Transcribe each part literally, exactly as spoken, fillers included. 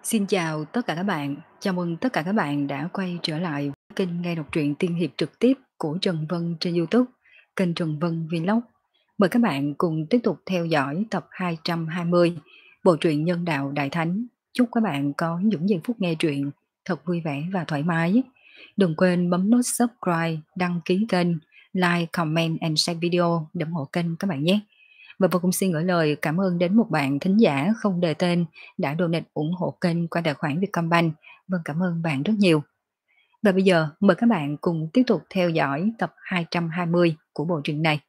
Xin chào tất cả các bạn, chào mừng tất cả các bạn đã quay trở lại với kênh nghe đọc truyện tiên hiệp trực tiếp của Trần Vân trên YouTube, kênh Trần Vân Vlog. Mời các bạn cùng tiếp tục theo dõi tập hai trăm hai mươi bộ truyện Nhân đạo Đại Thánh. Chúc các bạn có những giây phút nghe truyện thật vui vẻ và thoải mái. Đừng quên bấm nút subscribe, đăng ký kênh, like, comment and share video để ủng hộ kênh các bạn nhé. Và vô cùng xin gửi lời cảm ơn đến một bạn thính giả không đề tên đã donate ủng hộ kênh qua tài khoản Vietcombank. Vâng, cảm ơn bạn rất nhiều. Và bây giờ mời các bạn cùng tiếp tục theo dõi tập hai trăm hai mươi của bộ truyện này.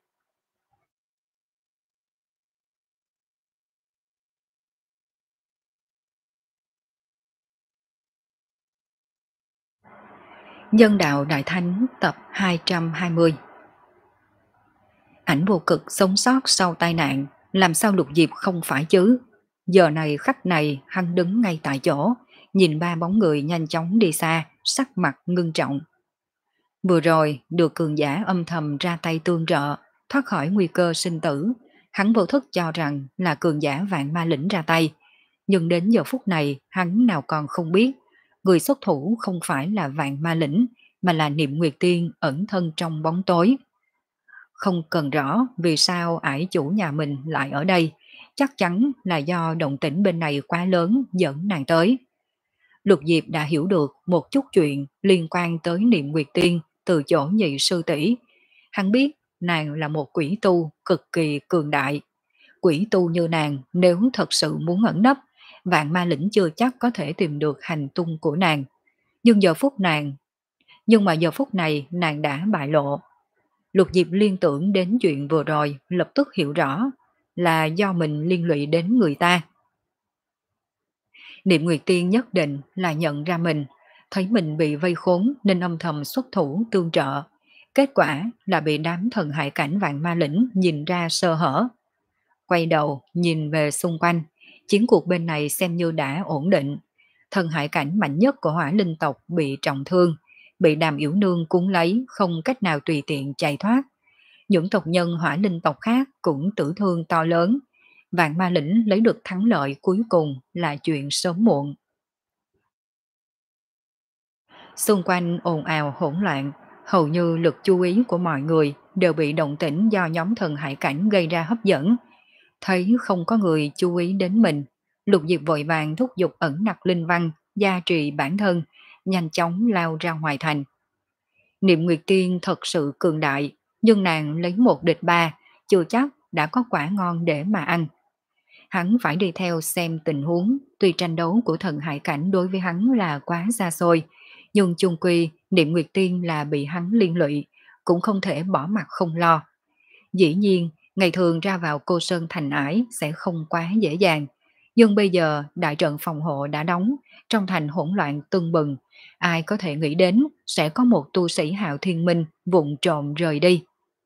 Nhân đạo Đại Thánh tập hai trăm hai mươi. Ảnh vô cực sống sót sau tai nạn, làm sao Lục Diệp không phải chứ? Giờ này khắc này hắn đứng ngay tại chỗ, nhìn ba bóng người nhanh chóng đi xa, sắc mặt ngưng trọng. Vừa rồi được cường giả âm thầm ra tay tương trợ, thoát khỏi nguy cơ sinh tử. Hắn vô thức cho rằng là cường giả vạn ma lĩnh ra tay. Nhưng đến giờ phút này hắn nào còn không biết, người xuất thủ không phải là vạn ma lĩnh, mà là Niệm Nguyệt Tiên ẩn thân trong bóng tối. Không cần rõ vì sao ải chủ nhà mình lại ở đây, chắc chắn là do động tĩnh bên này quá lớn dẫn nàng tới. Lục Diệp đã hiểu được một chút chuyện liên quan tới Niệm Nguyệt Tiên từ chỗ nhị sư tỷ. Hắn biết nàng là một quỷ tu cực kỳ cường đại. Quỷ tu như nàng nếu thật sự muốn ẩn nấp, vạn ma lĩnh chưa chắc có thể tìm được hành tung của nàng. Nhưng giờ phút nàng, nhưng mà giờ phút này nàng đã bại lộ. Lục Diệp liên tưởng đến chuyện vừa rồi, lập tức hiểu rõ là do mình liên lụy đến người ta. Niệm Nguyệt Tiên nhất định là nhận ra mình, thấy mình bị vây khốn nên âm thầm xuất thủ tương trợ. Kết quả là bị đám thần hải cảnh vạn ma lĩnh nhìn ra sơ hở. Quay đầu nhìn về xung quanh, chiến cuộc bên này xem như đã ổn định. Thần hải cảnh mạnh nhất của hỏa linh tộc bị trọng thương, bị Đàm Yểu Nương cuốn lấy không cách nào tùy tiện chạy thoát. Những tộc nhân hỏa linh tộc khác cũng tử thương to lớn. Vạn ma lĩnh lấy được thắng lợi cuối cùng là chuyện sớm muộn. Xung quanh ồn ào hỗn loạn, hầu như lực chú ý của mọi người đều bị động tĩnh do nhóm thần hải cảnh gây ra hấp dẫn. Thấy không có người chú ý đến mình, Lục Diệp vội vàng thúc giục ẩn nặc linh văn, gia trì bản thân, nhanh chóng lao ra ngoài thành. Niệm Nguyệt Tiên thật sự cường đại, nhưng nàng lấy một địch ba, chưa chắc đã có quả ngon để mà ăn. Hắn phải đi theo xem tình huống, tuy tranh đấu của thần hải cảnh đối với hắn là quá xa xôi, nhưng chung quy Niệm Nguyệt Tiên là bị hắn liên lụy, cũng không thể bỏ mặt không lo. Dĩ nhiên, ngày thường ra vào Cô Sơn Thành Ải sẽ không quá dễ dàng, nhưng bây giờ đại trận phòng hộ đã đóng, trong thành hỗn loạn tưng bừng, ai có thể nghĩ đến sẽ có một tu sĩ Hạo Thiên Minh vụng trộm rời đi.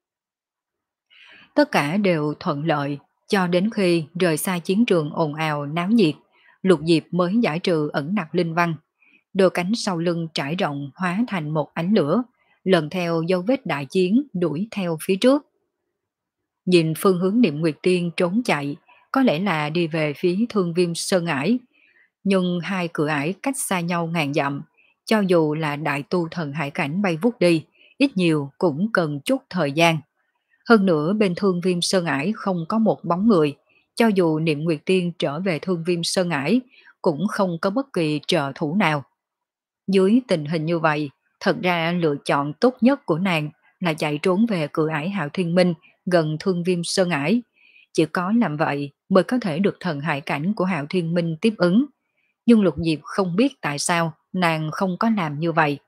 Tất cả đều thuận lợi, cho đến khi rời xa chiến trường ồn ào náo nhiệt, Lục Diệp mới giải trừ ẩn nặc linh văn. Đôi cánh sau lưng trải rộng hóa thành một ánh lửa, lần theo dấu vết đại chiến đuổi theo phía trước. Nhìn phương hướng Niệm Nguyệt Tiên trốn chạy, có lẽ là đi về phía Thương Viêm Sơn Ải, nhưng hai cửa ải cách xa nhau ngàn dặm, cho dù là đại tu thần hải cảnh bay vút đi, ít nhiều cũng cần chút thời gian. Hơn nữa bên Thương Viêm Sơn Ải không có một bóng người, cho dù Niệm Nguyệt Tiên trở về Thương Viêm Sơn Ải, cũng không có bất kỳ trợ thủ nào. Dưới tình hình như vậy, thật ra lựa chọn tốt nhất của nàng là chạy trốn về cửa ải Hạo Thiên Minh gần Thương Viêm Sơn Ải. Chỉ có làm vậy mới có thể được thần hải cảnh của Hạo Thiên Minh tiếp ứng. Nhưng Lục Diệp không biết tại sao nàng không có làm như vậy.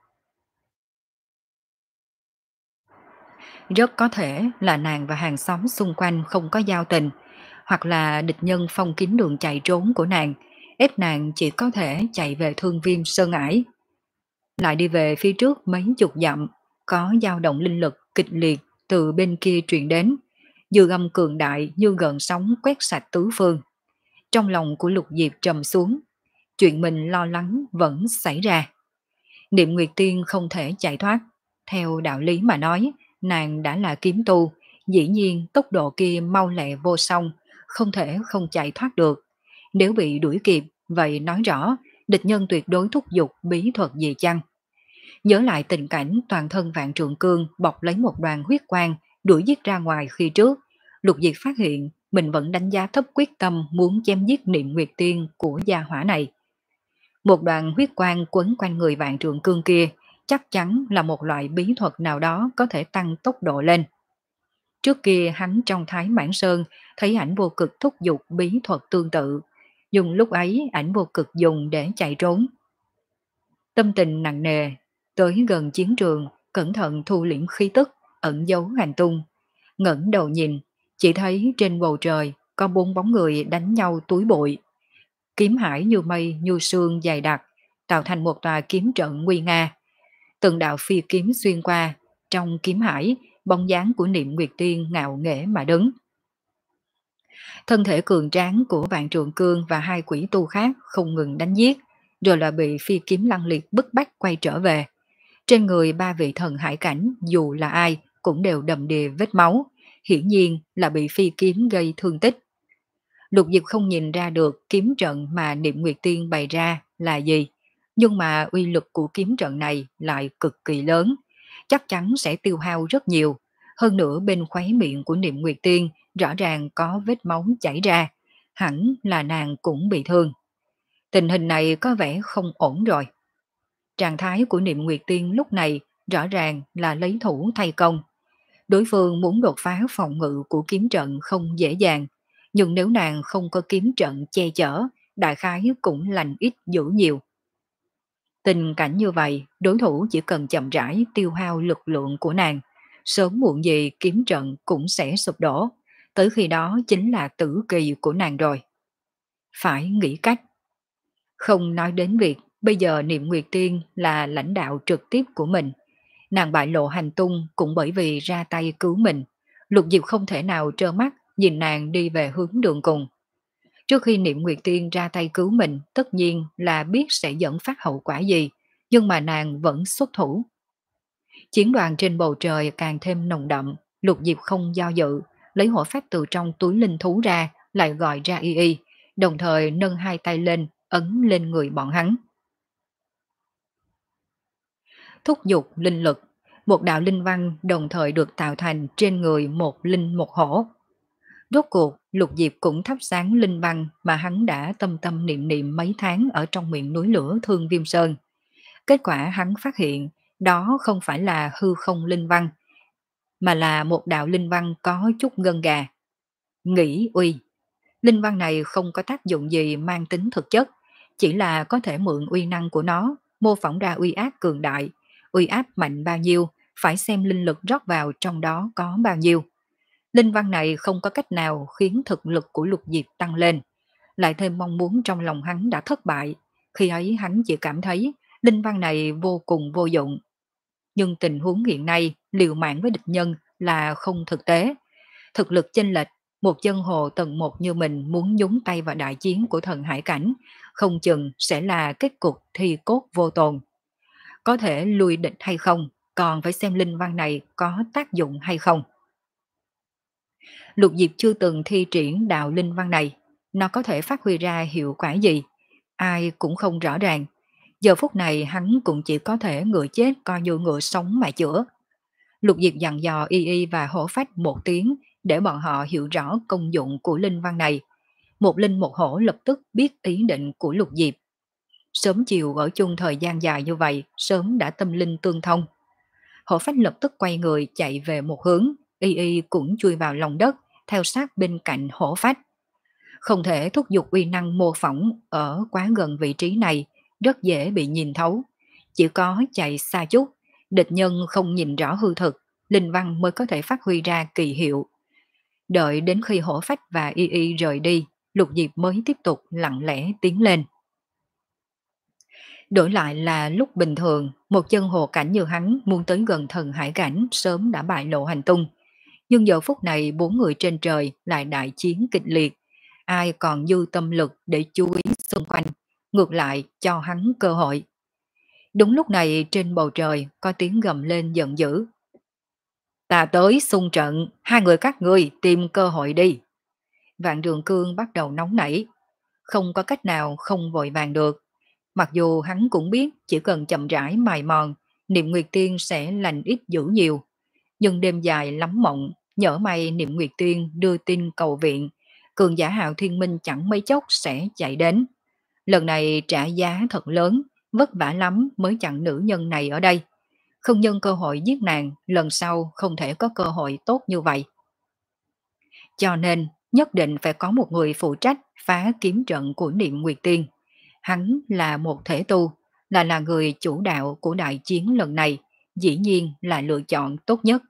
Rất có thể là nàng và hàng xóm xung quanh không có giao tình, hoặc là địch nhân phong kín đường chạy trốn của nàng, ép nàng chỉ có thể chạy về Thương Viêm Sơn Ải. Lại đi về phía trước mấy chục dặm, có dao động linh lực kịch liệt từ bên kia truyền đến, dư âm cường đại như gần sóng quét sạch tứ phương. Trong lòng của Lục Diệp trầm xuống, chuyện mình lo lắng vẫn xảy ra. Niệm Nguyệt Tiên không thể chạy thoát, theo đạo lý mà nói, nàng đã là kiếm tu, dĩ nhiên tốc độ kia mau lẹ vô song, không thể không chạy thoát được. Nếu bị đuổi kịp, vậy nói rõ địch nhân tuyệt đối thúc giục bí thuật gì chăng? Nhớ lại tình cảnh toàn thân Vạn Trượng Cương bọc lấy một đoàn huyết quang đuổi giết ra ngoài khi trước, Lục Diệp phát hiện mình vẫn đánh giá thấp quyết tâm muốn chém giết Niệm Nguyệt Tiên của gia hỏa này. Một đoàn huyết quang quấn quanh người Vạn Trượng Cương kia chắc chắn là một loại bí thuật nào đó có thể tăng tốc độ lên. Trước kia hắn trong Thái Mãn Sơn thấy ảnh vô cực thúc giục bí thuật tương tự, dùng lúc ấy ảnh vô cực dùng để chạy trốn. Tâm tình nặng nề, tới gần chiến trường, cẩn thận thu liễm khí tức, ẩn giấu hành tung. Ngẩng đầu nhìn, chỉ thấy trên bầu trời có bốn bóng người đánh nhau túi bụi. Kiếm hải như mây như sương dày đặc, tạo thành một tòa kiếm trận nguy nga. Từng đạo phi kiếm xuyên qua, trong kiếm hải, bóng dáng của Niệm Nguyệt Tiên ngạo nghễ mà đứng. Thân thể cường tráng của Vạn Trượng Cương và hai quỷ tu khác không ngừng đánh giết, rồi là bị phi kiếm lăng liệt bức bách quay trở về. Trên người ba vị thần hải cảnh dù là ai cũng đều đầm đìa vết máu, hiển nhiên là bị phi kiếm gây thương tích. Lục Diệp không nhìn ra được kiếm trận mà Niệm Nguyệt Tiên bày ra là gì, nhưng mà uy lực của kiếm trận này lại cực kỳ lớn, chắc chắn sẽ tiêu hao rất nhiều. Hơn nữa bên khóe miệng của Niệm Nguyệt Tiên rõ ràng có vết máu chảy ra, hẳn là nàng cũng bị thương. Tình hình này có vẻ không ổn rồi. Trạng thái của Niệm Nguyệt Tiên lúc này rõ ràng là lấy thủ thay công. Đối phương muốn đột phá phòng ngự của kiếm trận không dễ dàng, nhưng nếu nàng không có kiếm trận che chở, đại khái cũng lành ít dữ nhiều. Tình cảnh như vậy, đối thủ chỉ cần chậm rãi tiêu hao lực lượng của nàng, sớm muộn gì kiếm trận cũng sẽ sụp đổ, tới khi đó chính là tử kỳ của nàng rồi. Phải nghĩ cách. Không nói đến việc bây giờ Niệm Nguyệt Tiên là lãnh đạo trực tiếp của mình, nàng bại lộ hành tung cũng bởi vì ra tay cứu mình. Lục Diệp không thể nào trơ mắt nhìn nàng đi về hướng đường cùng. Trước khi Niệm Nguyệt Tiên ra tay cứu mình, tất nhiên là biết sẽ dẫn phát hậu quả gì, nhưng mà nàng vẫn xuất thủ. Chiến đoàn trên bầu trời càng thêm nồng đậm, Lục Diệp không do dự, lấy hổ phách từ trong túi linh thú ra, lại gọi ra y y, đồng thời nâng hai tay lên, ấn lên người bọn hắn. Thúc giục linh lực, một đạo linh văn đồng thời được tạo thành trên người một linh một hổ. Rốt cuộc, Lục Diệp cũng thắp sáng linh văn mà hắn đã tâm tâm niệm niệm mấy tháng ở trong miệng núi lửa Thương Viêm Sơn. Kết quả hắn phát hiện đó không phải là hư không linh văn, mà là một đạo linh văn có chút gân gà. Nghĩ uy, linh văn này không có tác dụng gì mang tính thực chất, chỉ là có thể mượn uy năng của nó, mô phỏng ra uy áp cường đại. Uy áp mạnh bao nhiêu, phải xem linh lực rót vào trong đó có bao nhiêu. Linh văn này không có cách nào khiến thực lực của Lục Diệp tăng lên, lại thêm mong muốn trong lòng hắn đã thất bại. Khi ấy hắn chỉ cảm thấy linh văn này vô cùng vô dụng. Nhưng tình huống hiện nay liều mạng với địch nhân là không thực tế. Thực lực chênh lệch, một chân hồ tầng một như mình muốn nhúng tay vào đại chiến của thần hải cảnh, không chừng sẽ là kết cục thi cốt vô tồn. Có thể lui địch hay không, còn phải xem linh văn này có tác dụng hay không. Lục Diệp chưa từng thi triển đạo linh văn này, nó có thể phát huy ra hiệu quả gì, ai cũng không rõ ràng. Giờ phút này hắn cũng chỉ có thể ngựa chết coi như ngựa sống mà chữa. Lục Diệp dặn dò Y Y và Hổ Phách một tiếng để bọn họ hiểu rõ công dụng của linh văn này. Một linh một hổ lập tức biết ý định của Lục Diệp. Sớm chiều ở chung thời gian dài như vậy, sớm đã tâm linh tương thông. Hổ Phách lập tức quay người chạy về một hướng, Y Y cũng chui vào lòng đất, theo sát bên cạnh Hổ Phách. Không thể thúc giục uy năng mô phỏng ở quá gần vị trí này, rất dễ bị nhìn thấu. Chỉ có chạy xa chút, địch nhân không nhìn rõ hư thực, linh văn mới có thể phát huy ra kỳ hiệu. Đợi đến khi Hổ Phách và Y Y rời đi, Lục Diệp mới tiếp tục lặng lẽ tiến lên. Đổi lại là lúc bình thường, một chân hồ cảnh như hắn muốn tới gần thần hải cảnh sớm đã bại lộ hành tung. Nhưng giờ phút này bốn người trên trời lại đại chiến kịch liệt, ai còn dư tâm lực để chú ý xung quanh, ngược lại cho hắn cơ hội. Đúng lúc này trên bầu trời có tiếng gầm lên giận dữ. Ta tới xung trận, hai người các ngươi tìm cơ hội đi. Vạn Đường Cương bắt đầu nóng nảy, không có cách nào không vội vàng được. Mặc dù hắn cũng biết chỉ cần chậm rãi mài mòn, Niệm Nguyệt Tiên sẽ lành ít dữ nhiều. Nhưng đêm dài lắm mộng, nhỡ may Niệm Nguyệt Tiên đưa tin cầu viện, cường giả Hạo Thiên Minh chẳng mấy chốc sẽ chạy đến. Lần này trả giá thật lớn, vất vả lắm mới chặn nữ nhân này ở đây. Không nhân cơ hội giết nàng, lần sau không thể có cơ hội tốt như vậy. Cho nên, nhất định phải có một người phụ trách phá kiếm trận của Niệm Nguyệt Tiên. Hắn là một thể tu, là là người chủ đạo của đại chiến lần này, dĩ nhiên là lựa chọn tốt nhất.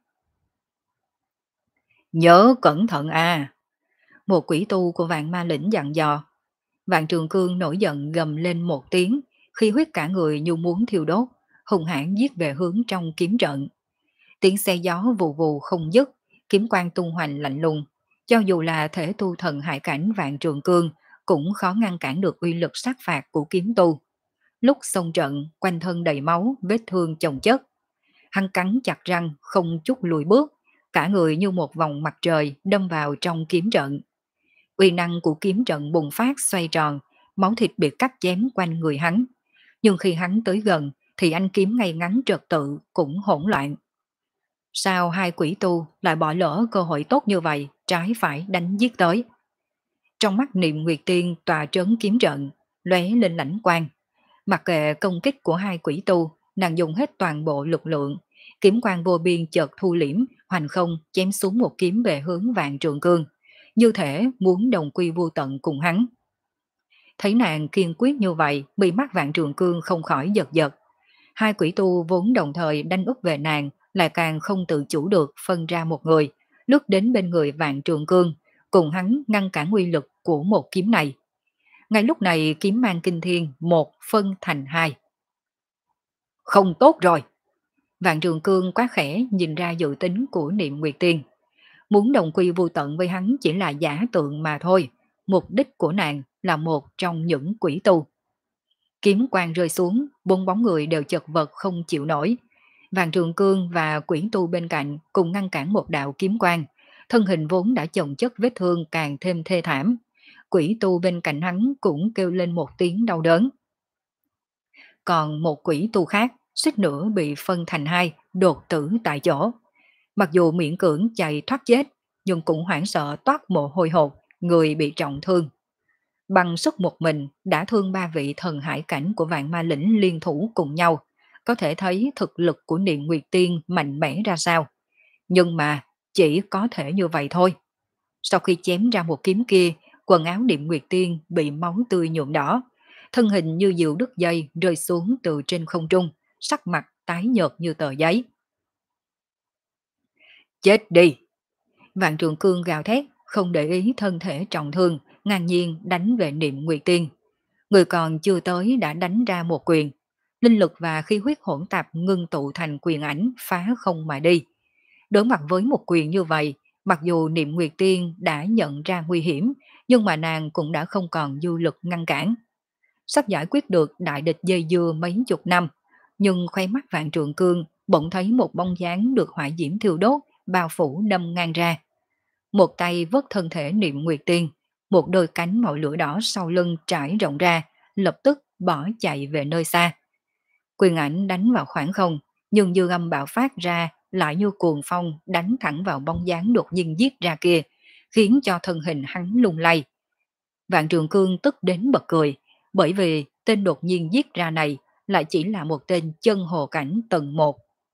Nhớ cẩn thận à! Một quỷ tu của vạn ma lĩnh dặn dò. Vạn Trường Cương nổi giận gầm lên một tiếng, khi huyết cả người như muốn thiêu đốt, hùng hãn giết về hướng trong kiếm trận. Tiếng xe gió vù vù không dứt, kiếm quang tung hoành lạnh lùng. Cho dù là thể tu thần hải cảnh Vạn Trường Cương, cũng khó ngăn cản được uy lực sát phạt của kiếm tu. Lúc xông trận, quanh thân đầy máu, vết thương chồng chất. Hắn cắn chặt răng, không chút lùi bước, cả người như một vòng mặt trời đâm vào trong kiếm trận. Uy năng của kiếm trận bùng phát xoay tròn, máu thịt bị cắt chém quanh người hắn. Nhưng khi hắn tới gần, thì anh kiếm ngay ngắn trật tự cũng hỗn loạn. Sao hai quỷ tu lại bỏ lỡ cơ hội tốt như vậy, trái phải đánh giết tới? Trong mắt Niệm Nguyệt Tiên tòa trấn kiếm trận, lóe lên lãnh quang. Mặc kệ công kích của hai quỷ tu, nàng dùng hết toàn bộ lực lượng. Kiếm quang vô biên chợt thu liễm, hoành không chém xuống một kiếm về hướng Vạn Trường Cương, như thể muốn đồng quy vô tận cùng hắn. Thấy nàng kiên quyết như vậy, bị mắt Vạn Trường Cương không khỏi giật giật. Hai quỷ tu vốn đồng thời đánh úp về nàng, lại càng không tự chủ được phân ra một người, lướt đến bên người Vạn Trường Cương, cùng hắn ngăn cản uy lực của một kiếm này. Ngay lúc này kiếm mang kinh thiên một phân thành hai. Không tốt rồi! Vạn Trường Cương quá khẽ nhìn ra dự tính của Niệm Nguyệt Tiên. Muốn đồng quy vô tận với hắn chỉ là giả tượng mà thôi. Mục đích của nàng là một trong những quỷ tu. Kiếm quang rơi xuống, bốn bóng người đều chật vật không chịu nổi. Vạn Trường Cương và quỷ tu bên cạnh cùng ngăn cản một đạo kiếm quang. Thân hình vốn đã chồng chất vết thương càng thêm thê thảm. Quỷ tu bên cạnh hắn cũng kêu lên một tiếng đau đớn. Còn một quỷ tu khác suýt nữa bị phân thành hai, đột tử tại chỗ. Mặc dù miễn cưỡng chạy thoát chết, nhưng cũng hoảng sợ toát mồ hôi hột, người bị trọng thương. Bằng sức một mình đã thương ba vị thần hải cảnh của vạn ma lĩnh liên thủ cùng nhau, có thể thấy thực lực của Niệm Nguyệt Tiên mạnh mẽ ra sao. Nhưng mà chỉ có thể như vậy thôi. Sau khi chém ra một kiếm kia, quần áo Niệm Nguyệt Tiên bị máu tươi nhuộm đỏ, thân hình như diều đứt dây rơi xuống từ trên không trung, sắc mặt tái nhợt như tờ giấy. Chết đi! Vạn Trường Cương gào thét, không để ý thân thể trọng thương, ngang nhiên đánh về Niệm Nguyệt Tiên. Người còn chưa tới đã đánh ra một quyền. Linh lực và khí huyết hỗn tạp ngưng tụ thành quyền ảnh phá không mà đi. Đối mặt với một quyền như vậy, mặc dù Niệm Nguyệt Tiên đã nhận ra nguy hiểm, nhưng mà nàng cũng đã không còn dư lực ngăn cản. Sắp giải quyết được đại địch dây dưa mấy chục năm, nhưng khoe mắt Vạn Trường Cương bỗng thấy một bóng dáng được hỏa diễm thiêu đốt, bao phủ đâm ngang ra. Một tay vớt thân thể Niệm Nguyệt Tiên, một đôi cánh màu lửa đỏ sau lưng trải rộng ra, lập tức bỏ chạy về nơi xa. Quyền ảnh đánh vào khoảng không, nhưng dư âm bạo phát ra lại như cuồng phong đánh thẳng vào bóng dáng đột nhiên giết ra kia, khiến cho thân hình hắn lung lay. Vạn Trường Cương tức đến bật cười, bởi vì tên đột nhiên giết ra này lại chỉ là một tên chân hồ cảnh tầng một.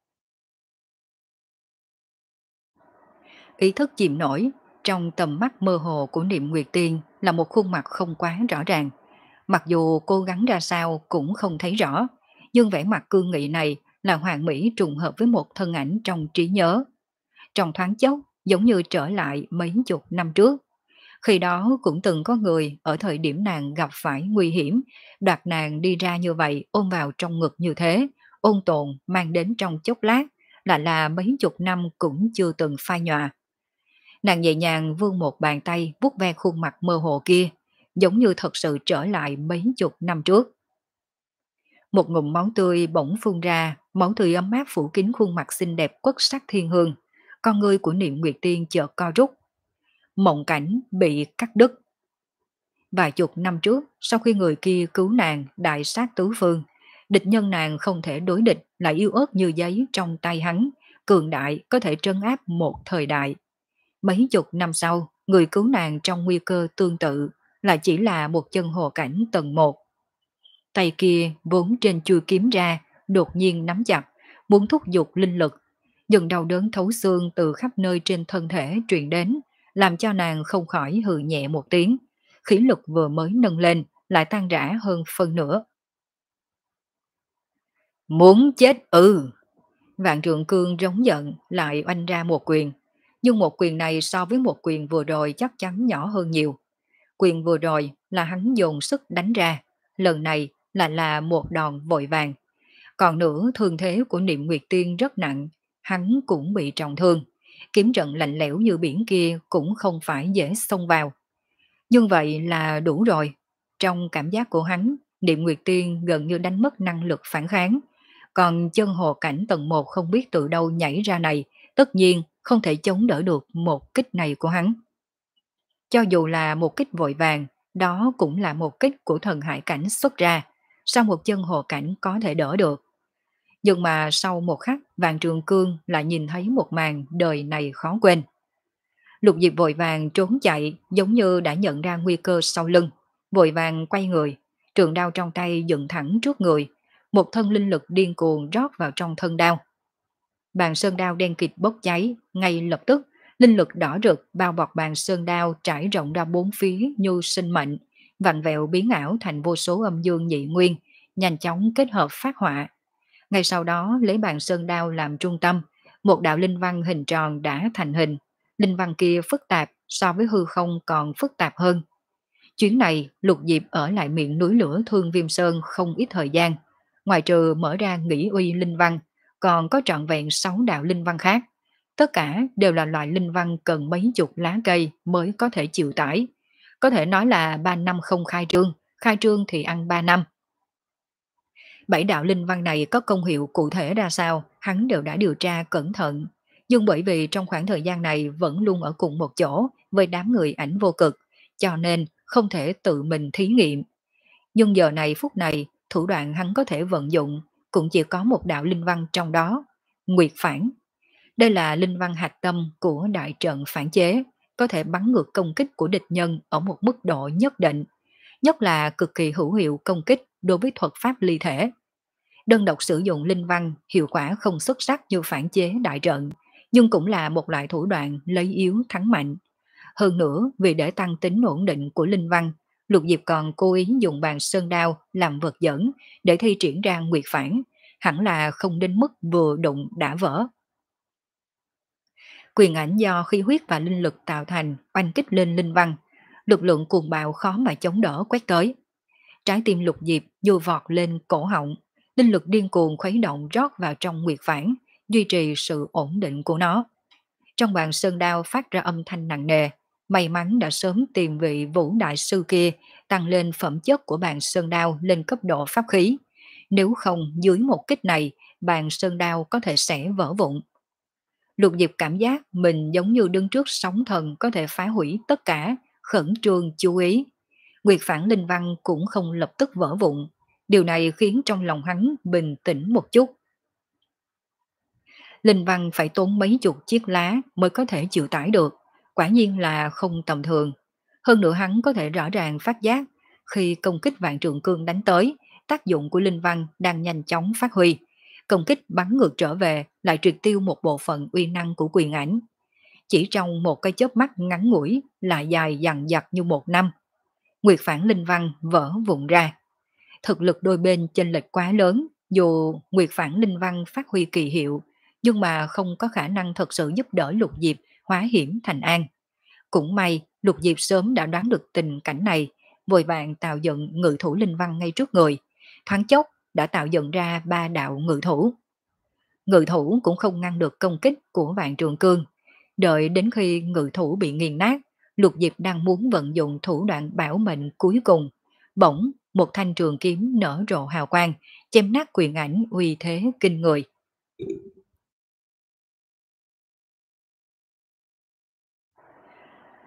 Ý thức chìm nổi, trong tầm mắt mơ hồ của Niệm Nguyệt Tiên là một khuôn mặt không quá rõ ràng. Mặc dù cố gắng ra sao cũng không thấy rõ, nhưng vẻ mặt cương nghị này là hoàn mỹ trùng hợp với một thân ảnh trong trí nhớ. Trong thoáng chốc, giống như trở lại mấy chục năm trước. Khi đó cũng từng có người ở thời điểm nàng gặp phải nguy hiểm, đoạt nàng đi ra như vậy, ôm vào trong ngực như thế, ôn tồn mang đến trong chốc lát, là là mấy chục năm cũng chưa từng phai nhòa. Nàng nhẹ nhàng vươn một bàn tay vuốt ve khuôn mặt mơ hồ kia, giống như thật sự trở lại mấy chục năm trước. Một ngụm máu tươi bỗng phun ra, máu tươi ấm áp phủ kín khuôn mặt xinh đẹp quất sắc thiên hương. Con ngươi của Niệm Nguyệt Tiên chợt co rút. Mộng cảnh bị cắt đứt. Vài chục năm trước, sau khi người kia cứu nàng đại sát tứ phương, địch nhân nàng không thể đối địch lại yếu ớt như giấy trong tay hắn, cường đại có thể trấn áp một thời đại. Mấy chục năm sau, người cứu nàng trong nguy cơ tương tự lại chỉ là một chân hồ cảnh tầng một. Tay kia vốn trên chui kiếm ra, đột nhiên nắm chặt, muốn thúc giục linh lực. Nhưng đau đớn thấu xương từ khắp nơi trên thân thể truyền đến, làm cho nàng không khỏi hừ nhẹ một tiếng. Khí lực vừa mới nâng lên, lại tan rã hơn phân nửa. Muốn chết ư? Vạn Trượng Cương rống giận lại oanh ra một quyền. Nhưng một quyền này so với một quyền vừa rồi chắc chắn nhỏ hơn nhiều. Quyền vừa rồi là hắn dồn sức đánh ra, lần này lại là một đòn vội vàng. Còn nữa thương thế của Niệm Nguyệt Tiên rất nặng, hắn cũng bị trọng thương. Kiếm trận lạnh lẽo như biển kia cũng không phải dễ xông vào. Nhưng vậy là đủ rồi. Trong cảm giác của hắn, Niệm Nguyệt Tiên gần như đánh mất năng lực phản kháng. Còn chân hồ cảnh tầng một không biết từ đâu nhảy ra này, tất nhiên không thể chống đỡ được một kích này của hắn. Cho dù là một kích vội vàng, đó cũng là một kích của thần hải cảnh xuất ra, sao một chân hồ cảnh có thể đỡ được. Nhưng mà sau một khắc, Vạn Trường Cương lại nhìn thấy một màn đời này khó quên. Lục Diệp vội vàng trốn chạy, giống như đã nhận ra nguy cơ sau lưng, vội vàng quay người, trường đao trong tay dựng thẳng trước người, một thân linh lực điên cuồng rót vào trong thân đao. Bàn sơn đao đen kịt bốc cháy, ngay lập tức, linh lực đỏ rực bao bọc bàn sơn đao trải rộng ra bốn phía như sinh mệnh, vặn vẹo biến ảo thành vô số âm dương nhị nguyên, nhanh chóng kết hợp phát họa. Ngay sau đó lấy bàn sơn đao làm trung tâm, một đạo linh văn hình tròn đã thành hình. Linh văn kia phức tạp so với hư không còn phức tạp hơn. Chuyến này Lục Diệp ở lại miệng núi lửa Thương Viêm Sơn không ít thời gian. Ngoài trừ mở ra nghỉ uy linh văn, còn có trọn vẹn sáu đạo linh văn khác. Tất cả đều là loại linh văn cần mấy chục lá cây mới có thể chịu tải. Có thể nói là ba năm không khai trương, khai trương thì ăn ba năm. Bảy đạo linh văn này có công hiệu cụ thể ra sao, hắn đều đã điều tra cẩn thận. Nhưng bởi vì trong khoảng thời gian này vẫn luôn ở cùng một chỗ với đám người ảnh vô cực, cho nên không thể tự mình thí nghiệm. Nhưng giờ này phút này, thủ đoạn hắn có thể vận dụng, cũng chỉ có một đạo linh văn trong đó, Nguyệt Phản. Đây là linh văn hạch tâm của đại trận phản chế, có thể bắn ngược công kích của địch nhân ở một mức độ nhất định, nhất là cực kỳ hữu hiệu công kích đối với thuật pháp ly thể. Đơn độc sử dụng linh văn hiệu quả không xuất sắc như phản chế đại trận, nhưng cũng là một loại thủ đoạn lấy yếu thắng mạnh. Hơn nữa, vì để tăng tính ổn định của linh văn, Lục Diệp còn cố ý dùng bàn sơn đao làm vật dẫn để thi triển ra nguyệt phản, hẳn là không đến mức vừa đụng đã vỡ. Quyền ảnh do khí huyết và linh lực tạo thành oanh kích lên linh văn, lực lượng cuồng bạo khó mà chống đỡ quét tới. Trái tim Lục Diệp dù vọt lên cổ họng, linh lực điên cuồng khuấy động rót vào trong nguyệt phản, duy trì sự ổn định của nó. Trong bàn sơn đao phát ra âm thanh nặng nề, may mắn đã sớm tìm vị vũ đại sư kia tăng lên phẩm chất của bàn sơn đao lên cấp độ pháp khí. Nếu không dưới một kích này, bàn sơn đao có thể sẽ vỡ vụn. Lục Diệp cảm giác mình giống như đứng trước sóng thần có thể phá hủy tất cả, khẩn trương chú ý. Nguyệt phản linh văn cũng không lập tức vỡ vụn. Điều này khiến trong lòng hắn bình tĩnh một chút. Linh văn phải tốn mấy chục chiếc lá mới có thể chịu tải được. Quả nhiên là không tầm thường. Hơn nữa hắn có thể rõ ràng phát giác khi công kích Vạn Trượng Cương đánh tới, tác dụng của linh văn đang nhanh chóng phát huy. Công kích bắn ngược trở về lại triệt tiêu một bộ phận uy năng của quyền ảnh. Chỉ trong một cái chớp mắt ngắn ngủi lại dài dằng dặc như một năm. Nguyệt phản linh văn vỡ vụn ra. Thực lực đôi bên chênh lệch quá lớn, dù Nguyệt phản linh văn phát huy kỳ hiệu, nhưng mà không có khả năng thật sự giúp đỡ Lục Diệp hóa hiểm thành an. Cũng may, Lục Diệp sớm đã đoán được tình cảnh này, vội vàng tạo dựng ngự thủ linh văn ngay trước người. Thoáng chốc đã tạo dựng ra ba đạo ngự thủ. Ngự thủ cũng không ngăn được công kích của Vạn Trường Cương. Đợi đến khi ngự thủ bị nghiền nát, Lục Diệp đang muốn vận dụng thủ đoạn bảo mệnh cuối cùng. Bỗng, một thanh trường kiếm nở rộ hào quang, chém nát quyền ảnh uy thế kinh người.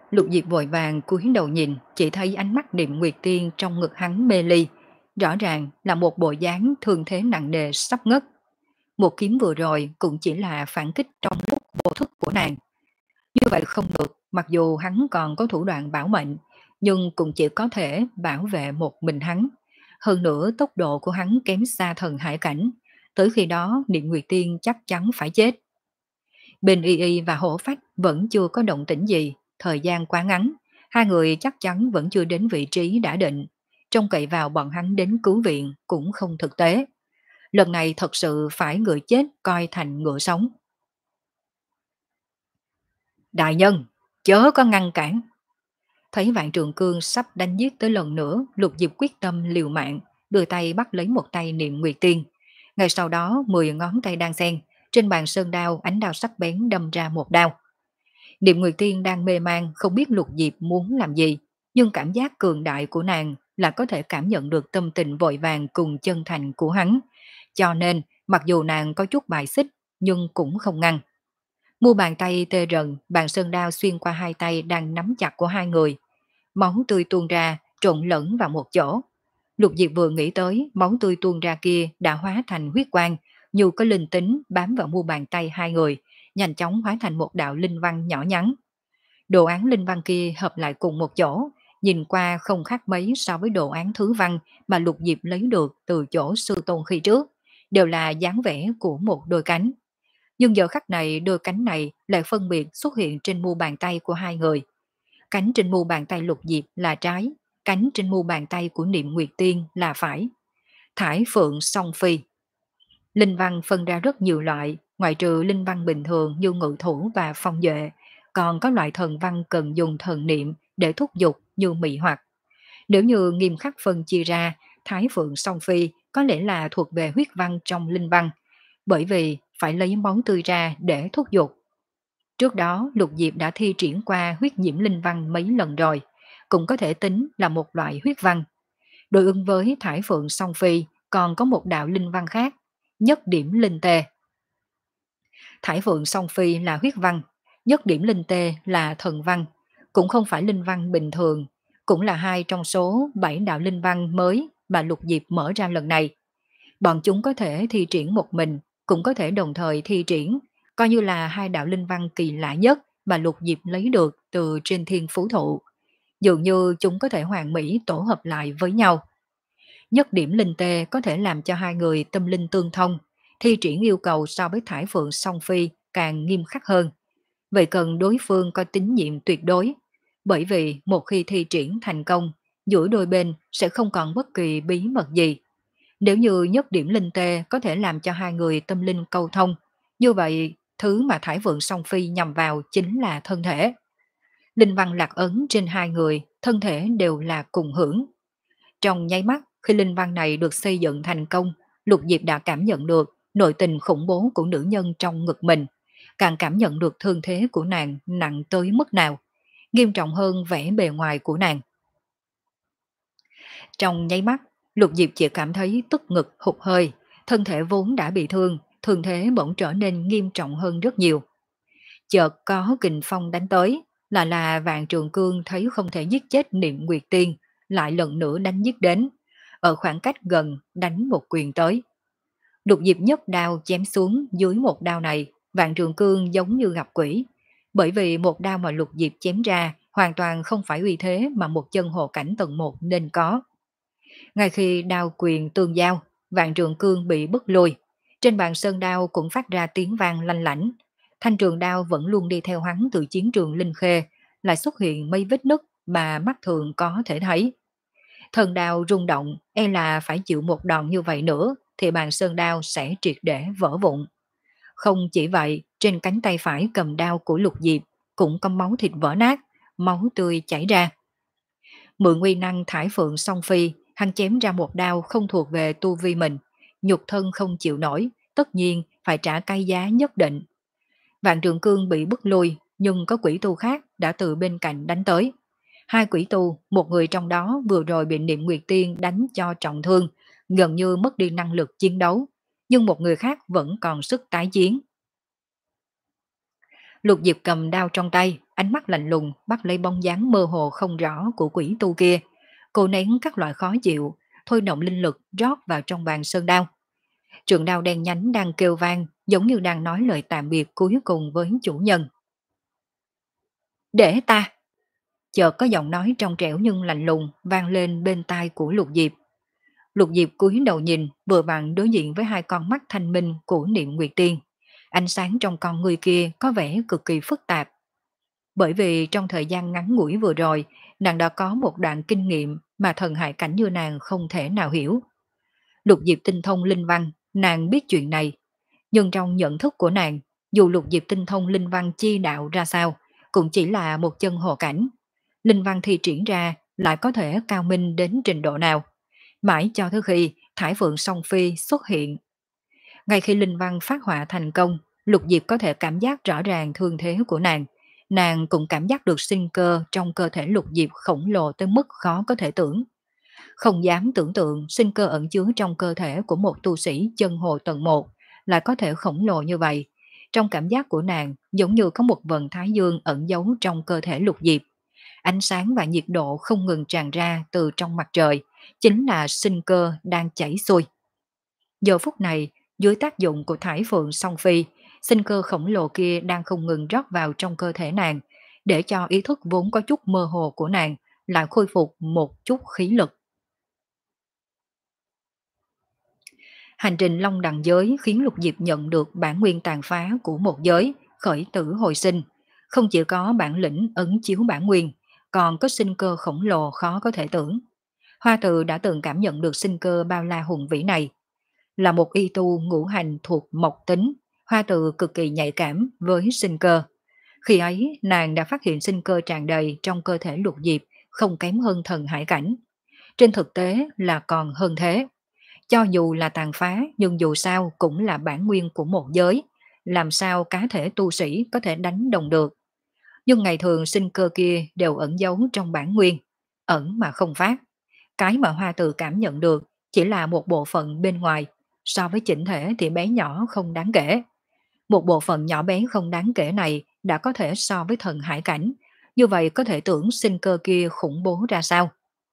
Lục Diệp vội vàng cúi đầu nhìn, chỉ thấy ánh mắt Niệm Nguyệt Tiên trong ngực hắn mê ly, rõ ràng là một bộ dáng thương thế nặng nề sắp ngất. Một kiếm vừa rồi cũng chỉ là phản kích trong lúc vô thức của nàng. Như vậy không được, mặc dù hắn còn có thủ đoạn bảo mệnh, nhưng cũng chỉ có thể bảo vệ một mình hắn. Hơn nữa tốc độ của hắn kém xa thần hải cảnh, tới khi đó Niệm Nguyệt Tiên chắc chắn phải chết. Bên Y Y và Hổ Phách vẫn chưa có động tĩnh gì, thời gian quá ngắn, hai người chắc chắn vẫn chưa đến vị trí đã định. Trông cậy vào bọn hắn đến cứu viện cũng không thực tế. Lần này thật sự phải người chết coi thành ngựa sống. Đại nhân, chớ có ngăn cản. Thấy Vạn Trường Cương sắp đánh giết tới lần nữa, Lục Diệp quyết tâm liều mạng, đưa tay bắt lấy một tay Niệm Nguyệt Tiên. Ngay sau đó, mười ngón tay đang xen, trên bàn sơn đao, ánh đao sắc bén đâm ra một đao. Niệm Nguyệt Tiên đang mê man, không biết Lục Diệp muốn làm gì, nhưng cảm giác cường đại của nàng là có thể cảm nhận được tâm tình vội vàng cùng chân thành của hắn. Cho nên, mặc dù nàng có chút bài xích, nhưng cũng không ngăn. Mu bàn tay tê rần, bàn sơn đao xuyên qua hai tay đang nắm chặt của hai người. Máu tươi tuôn ra, trộn lẫn vào một chỗ. Lục Diệp vừa nghĩ tới, máu tươi tuôn ra kia đã hóa thành huyết quang, như có linh tính bám vào mu bàn tay hai người, nhanh chóng hóa thành một đạo linh văn nhỏ nhắn. Đồ án linh văn kia hợp lại cùng một chỗ, nhìn qua không khác mấy so với đồ án thứ văn mà Lục Diệp lấy được từ chỗ sư tôn khi trước, đều là dáng vẻ của một đôi cánh. Nhưng giờ khắc này đôi cánh này lại phân biệt xuất hiện trên mu bàn tay của hai người. Cánh trên mu bàn tay Lục Diệp là trái, cánh trên mu bàn tay của Niệm Nguyệt Tiên là phải. Thải Phượng Song Phi. Linh văn phân ra rất nhiều loại, ngoại trừ linh văn bình thường như ngự thủ và phong duệ, còn có loại thần văn cần dùng thần niệm để thúc giục như mị hoặc. Nếu như nghiêm khắc phân chia ra, Thái Phượng Song Phi có lẽ là thuộc về huyết văn trong linh văn, bởi vì phải lấy máu tươi ra để thúc giục. Trước đó Lục Diệp đã thi triển qua huyết nhiễm linh văn mấy lần rồi, cũng có thể tính là một loại huyết văn. Đối ứng với Thải Phượng Song Phi còn có một đạo linh văn khác, nhất điểm linh tê. Thải Phượng Song Phi là huyết văn, nhất điểm linh tê là thần văn, cũng không phải linh văn bình thường, cũng là hai trong số bảy đạo linh văn mới mà Lục Diệp mở ra lần này. Bọn chúng có thể thi triển một mình, cũng có thể đồng thời thi triển, coi như là hai đạo linh văn kỳ lạ nhất mà Lục Diệp lấy được từ trên thiên phú thụ. Dường như chúng có thể hoàn mỹ tổ hợp lại với nhau. Nhất điểm linh tê có thể làm cho hai người tâm linh tương thông, thi triển yêu cầu so với Thải Phượng Song Phi càng nghiêm khắc hơn. Vậy cần đối phương có tín nhiệm tuyệt đối, bởi vì một khi thi triển thành công, giữa đôi bên sẽ không còn bất kỳ bí mật gì. Nếu như nhất điểm linh tê có thể làm cho hai người tâm linh câu thông, như vậy thứ mà Thải Phượng Song Phi nhằm vào chính là thân thể. Linh văn lạc ấn trên hai người, thân thể đều là cùng hưởng. Trong nháy mắt, khi linh văn này được xây dựng thành công, Lục Diệp đã cảm nhận được nội tình khủng bố của nữ nhân trong ngực mình, càng cảm nhận được thương thế của nàng nặng tới mức nào, nghiêm trọng hơn vẻ bề ngoài của nàng. Trong nháy mắt, Lục Diệp chỉ cảm thấy tức ngực hụt hơi, thân thể vốn đã bị thương, thương thế bỗng trở nên nghiêm trọng hơn rất nhiều. Chợt có kình phong đánh tới, là là Vạn Trường Cương thấy không thể giết chết Niệm Nguyệt Tiên, lại lần nữa đánh giết đến, ở khoảng cách gần đánh một quyền tới. Lục Diệp nhấc đao chém xuống, dưới một đao này, Vạn Trường Cương giống như gặp quỷ, bởi vì một đao mà Lục Diệp chém ra hoàn toàn không phải uy thế mà một chân hộ cảnh tầng một nên có. Ngay khi đao quyền tương giao, Vạn Trường Cương bị bức lùi, trên bàn sơn đao cũng phát ra tiếng vang lanh lảnh. Thanh trường đao vẫn luôn đi theo hắn từ chiến trường Linh Khê, lại xuất hiện mấy vết nứt mà mắt thường có thể thấy. Thần đao rung động, e là phải chịu một đòn như vậy nữa thì bàn sơn đao sẽ triệt để vỡ vụn. Không chỉ vậy, trên cánh tay phải cầm đao của Lục Diệp cũng có máu thịt vỡ nát, máu tươi chảy ra. Mượn nguy năng Thải Phượng Song Phi, hắn chém ra một đao không thuộc về tu vi mình, nhục thân không chịu nổi, tất nhiên phải trả cái giá nhất định. Vạn Trường Cương bị bức lui, nhưng có quỷ tu khác đã từ bên cạnh đánh tới. Hai quỷ tu, một người trong đó vừa rồi bị Niệm Nguyệt Tiên đánh cho trọng thương, gần như mất đi năng lực chiến đấu, nhưng một người khác vẫn còn sức tái chiến. Lục Diệp cầm đao trong tay, ánh mắt lạnh lùng bắt lấy bóng dáng mơ hồ không rõ của quỷ tu kia. Cô nén các loại khó chịu, thôi động linh lực rót vào trong bàn sơn đao. Trường đao đen nhánh đang kêu vang, giống như đang nói lời tạm biệt cuối cùng với chủ nhân. Để ta! Chợt có giọng nói trong trẻo nhưng lạnh lùng vang lên bên tai của Lục Diệp. Lục Diệp cúi đầu nhìn, vừa vặn đối diện với hai con mắt thanh minh của Niệm Nguyệt Tiên. Ánh sáng trong con người kia có vẻ cực kỳ phức tạp. Bởi vì trong thời gian ngắn ngủi vừa rồi, nàng đã có một đoạn kinh nghiệm mà thần hại cảnh như nàng không thể nào hiểu. Lục Diệp tinh thông linh văn, nàng biết chuyện này. Nhưng trong nhận thức của nàng, dù Lục Diệp tinh thông linh văn chi đạo ra sao, cũng chỉ là một chân hồ cảnh. Linh văn thi triển ra lại có thể cao minh đến trình độ nào. Mãi cho tới khi Thải Phượng Song Phi xuất hiện. Ngay khi linh văn phát họa thành công, Lục Diệp có thể cảm giác rõ ràng thương thế của nàng. Nàng cũng cảm giác được sinh cơ trong cơ thể Lục Diệp khổng lồ tới mức khó có thể tưởng. Không dám tưởng tượng sinh cơ ẩn chứa trong cơ thể của một tu sĩ chân hồ tầng một lại có thể khổng lồ như vậy. Trong cảm giác của nàng giống như có một vần thái dương ẩn giấu trong cơ thể Lục Diệp. Ánh sáng và nhiệt độ không ngừng tràn ra từ trong mặt trời, chính là sinh cơ đang chảy xuôi. Giờ phút này, dưới tác dụng của Thải Phượng Song Phi, sinh cơ khổng lồ kia đang không ngừng rót vào trong cơ thể nàng, để cho ý thức vốn có chút mơ hồ của nàng lại khôi phục một chút khí lực. Hành trình Long Đằng giới khiến Lục Diệp nhận được bản nguyên tàn phá của một giới, khởi tử hồi sinh. Không chỉ có bản lĩnh ấn chiếu bản nguyên, còn có sinh cơ khổng lồ khó có thể tưởng. Hoa Từ đã từng cảm nhận được sinh cơ bao la hùng vĩ này. Là một y tu ngũ hành thuộc mộc tính, Hoa Từ cực kỳ nhạy cảm với sinh cơ. Khi ấy, nàng đã phát hiện sinh cơ tràn đầy trong cơ thể Lục Diệp, không kém hơn thần hải cảnh. Trên thực tế là còn hơn thế. Cho dù là tàn phá, nhưng dù sao cũng là bản nguyên của một giới. Làm sao cá thể tu sĩ có thể đánh đồng được. Nhưng ngày thường sinh cơ kia đều ẩn giấu trong bản nguyên, ẩn mà không phát. Cái mà Hoa Từ cảm nhận được chỉ là một bộ phận bên ngoài, so với chỉnh thể thì bé nhỏ không đáng kể. Một bộ phận nhỏ bé không đáng kể này đã có thể so với thần hải cảnh, như vậy có thể tưởng sinh cơ kia khủng bố ra sao.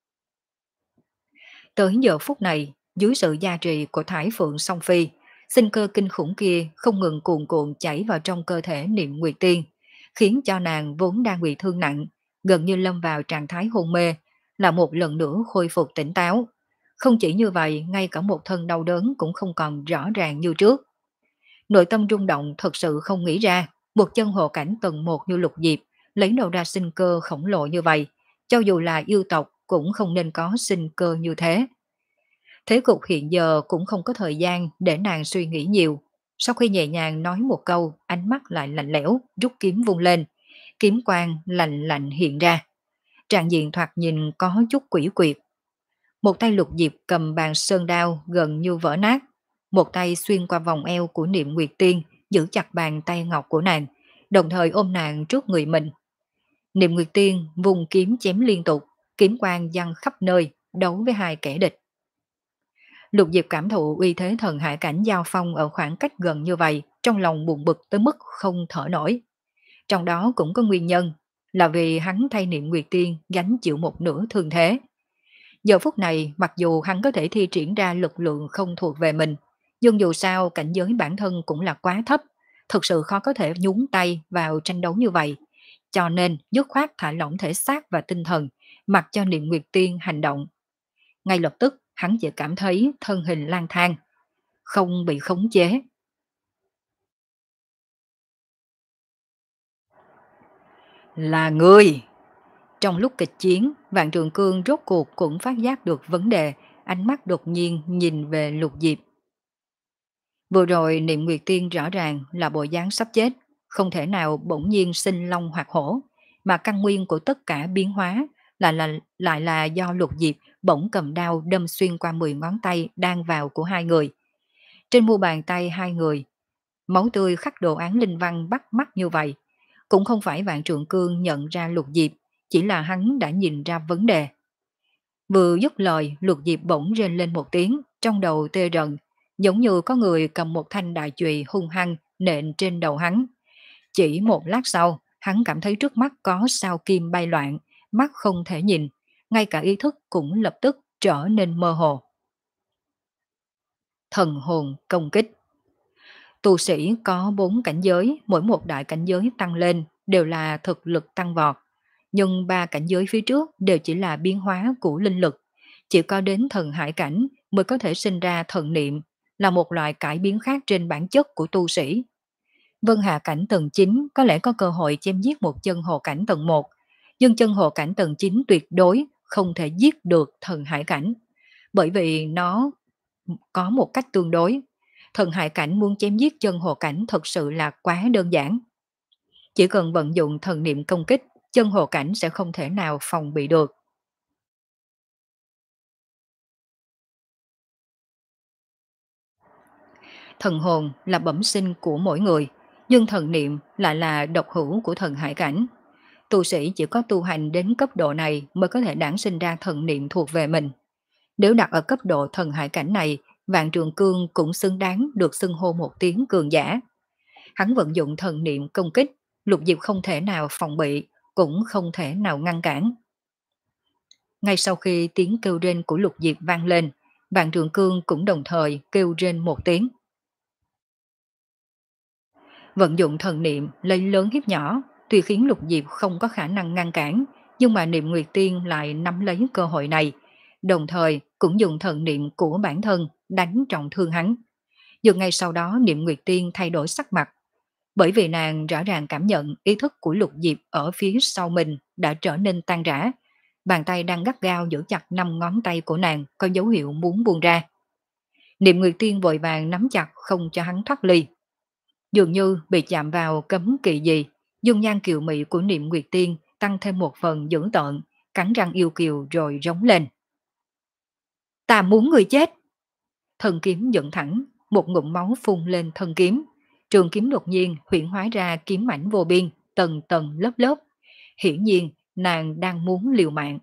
Tới giờ phút này, dưới sự gia trì của Thải Phượng Song Phi, sinh cơ kinh khủng kia không ngừng cuồn cuộn chảy vào trong cơ thể Niệm Nguyệt Tiên, khiến cho nàng vốn đang bị thương nặng, gần như lâm vào trạng thái hôn mê, là một lần nữa khôi phục tỉnh táo. Không chỉ như vậy, ngay cả một thân đau đớn cũng không còn rõ ràng như trước. Nội tâm rung động thật sự không nghĩ ra, một chân hồ cảnh tầng một như Lục Diệp, lấy đâu ra sinh cơ khổng lồ như vậy, cho dù là yêu tộc cũng không nên có sinh cơ như thế. Thế cục hiện giờ cũng không có thời gian để nàng suy nghĩ nhiều. Sau khi nhẹ nhàng nói một câu, ánh mắt lại lạnh lẽo, rút kiếm vung lên. Kiếm quang lạnh lạnh hiện ra. Trạng diện thoạt nhìn có chút quỷ quyệt. Một tay Lục Diệp cầm bàn sơn đao gần như vỡ nát. Một tay xuyên qua vòng eo của Niệm Nguyệt Tiên, giữ chặt bàn tay ngọc của nàng, đồng thời ôm nàng trước người mình. Niệm Nguyệt Tiên vùng kiếm chém liên tục, kiếm quang văng khắp nơi, đấu với hai kẻ địch. Lục Diệp cảm thụ uy thế thần hải cảnh giao phong ở khoảng cách gần như vậy, trong lòng buồn bực tới mức không thở nổi. Trong đó cũng có nguyên nhân, là vì hắn thay Niệm Nguyệt Tiên gánh chịu một nửa thương thế. Giờ phút này, mặc dù hắn có thể thi triển ra lực lượng không thuộc về mình, nhưng dù sao cảnh giới bản thân cũng là quá thấp, thực sự khó có thể nhúng tay vào tranh đấu như vậy. Cho nên, dứt khoát thả lỏng thể xác và tinh thần, mặc cho Niệm Nguyệt Tiên hành động. Ngay lập tức, hắn chỉ cảm thấy thân hình lang thang, không bị khống chế. Là ngươi! Trong lúc kịch chiến, Vạn Trường Cương rốt cuộc cũng phát giác được vấn đề, ánh mắt đột nhiên nhìn về Lục Diệp. Vừa rồi Niệm Nguyệt Tiên rõ ràng là bộ dáng sắp chết, không thể nào bỗng nhiên sinh long hoặc hổ, mà căn nguyên của tất cả biến hóa là, là lại là do Lục Diệp bỗng cầm đao đâm xuyên qua mười ngón tay đang vào của hai người. Trên mu bàn tay hai người, máu tươi khắc đồ án linh văn bắt mắt như vậy. Cũng không phải Vạn Trượng Cương nhận ra Lục Diệp, chỉ là hắn đã nhìn ra vấn đề. Vừa dứt lời, Lục Diệp bỗng rên lên một tiếng, trong đầu tê rần, giống như có người cầm một thanh đại chùy hung hăng nện trên đầu hắn. Chỉ một lát sau, Hắn cảm thấy trước mắt có sao kim bay loạn, mắt không thể nhìn, ngay cả ý thức cũng lập tức trở nên mơ hồ. Thần hồn công kích. Tu sĩ có bốn cảnh giới, mỗi một đại cảnh giới tăng lên đều là thực lực tăng vọt. Nhưng ba cảnh giới phía trước đều chỉ là biến hóa của linh lực. Chỉ có đến thần hải cảnh mới có thể sinh ra thần niệm, là một loại cải biến khác trên bản chất của tu sĩ. Vân Hà cảnh tầng chín có lẽ có cơ hội chém giết một chân hồ cảnh tầng một, nhưng chân hồ cảnh tầng chín tuyệt đối không thể giết được thần hải cảnh, bởi vì nó có một cách tương đối. Thần hải cảnh muốn chém giết chân hồ cảnh thật sự là quá đơn giản. Chỉ cần vận dụng thần niệm công kích, chân hồ cảnh sẽ không thể nào phòng bị được. Thần hồn là bẩm sinh của mỗi người, nhưng thần niệm lại là độc hữu của thần hải cảnh. Tu sĩ chỉ có tu hành đến cấp độ này mới có thể đản sinh ra thần niệm thuộc về mình. Nếu đặt ở cấp độ thần hải cảnh này, Vạn Trường Cương cũng xứng đáng được xưng hô một tiếng cường giả. Hắn vận dụng thần niệm công kích, Lục Diệp không thể nào phòng bị, cũng không thể nào ngăn cản. Ngay sau khi tiếng kêu rên của Lục Diệp vang lên, Vạn Trường Cương cũng đồng thời kêu rên một tiếng. Vận dụng thần niệm lấy lớn hiếp nhỏ, tuy khiến Lục Diệp không có khả năng ngăn cản, nhưng mà Niệm Nguyệt Tiên lại nắm lấy cơ hội này, đồng thời cũng dùng thần niệm của bản thân đánh trọng thương hắn. Nhưng ngay sau đó Niệm Nguyệt Tiên thay đổi sắc mặt, bởi vì nàng rõ ràng cảm nhận ý thức của Lục Diệp ở phía sau mình đã trở nên tan rã. Bàn tay đang gắt gao giữ chặt năm ngón tay của nàng có dấu hiệu muốn buông ra. Niệm Nguyệt Tiên vội vàng nắm chặt không cho hắn thoát ly. Dường như bị chạm vào cấm kỵ gì, dung nhan kiều mị của Niệm Nguyệt Tiên tăng thêm một phần dữ tợn, cắn răng yêu kiều rồi rống lên. Ta muốn người chết! Thân kiếm dựng thẳng, một ngụm máu phun lên thân kiếm. Trường kiếm đột nhiên huyễn hóa ra kiếm mảnh vô biên, tầng tầng lớp lớp. Hiển nhiên, nàng đang muốn liều mạng.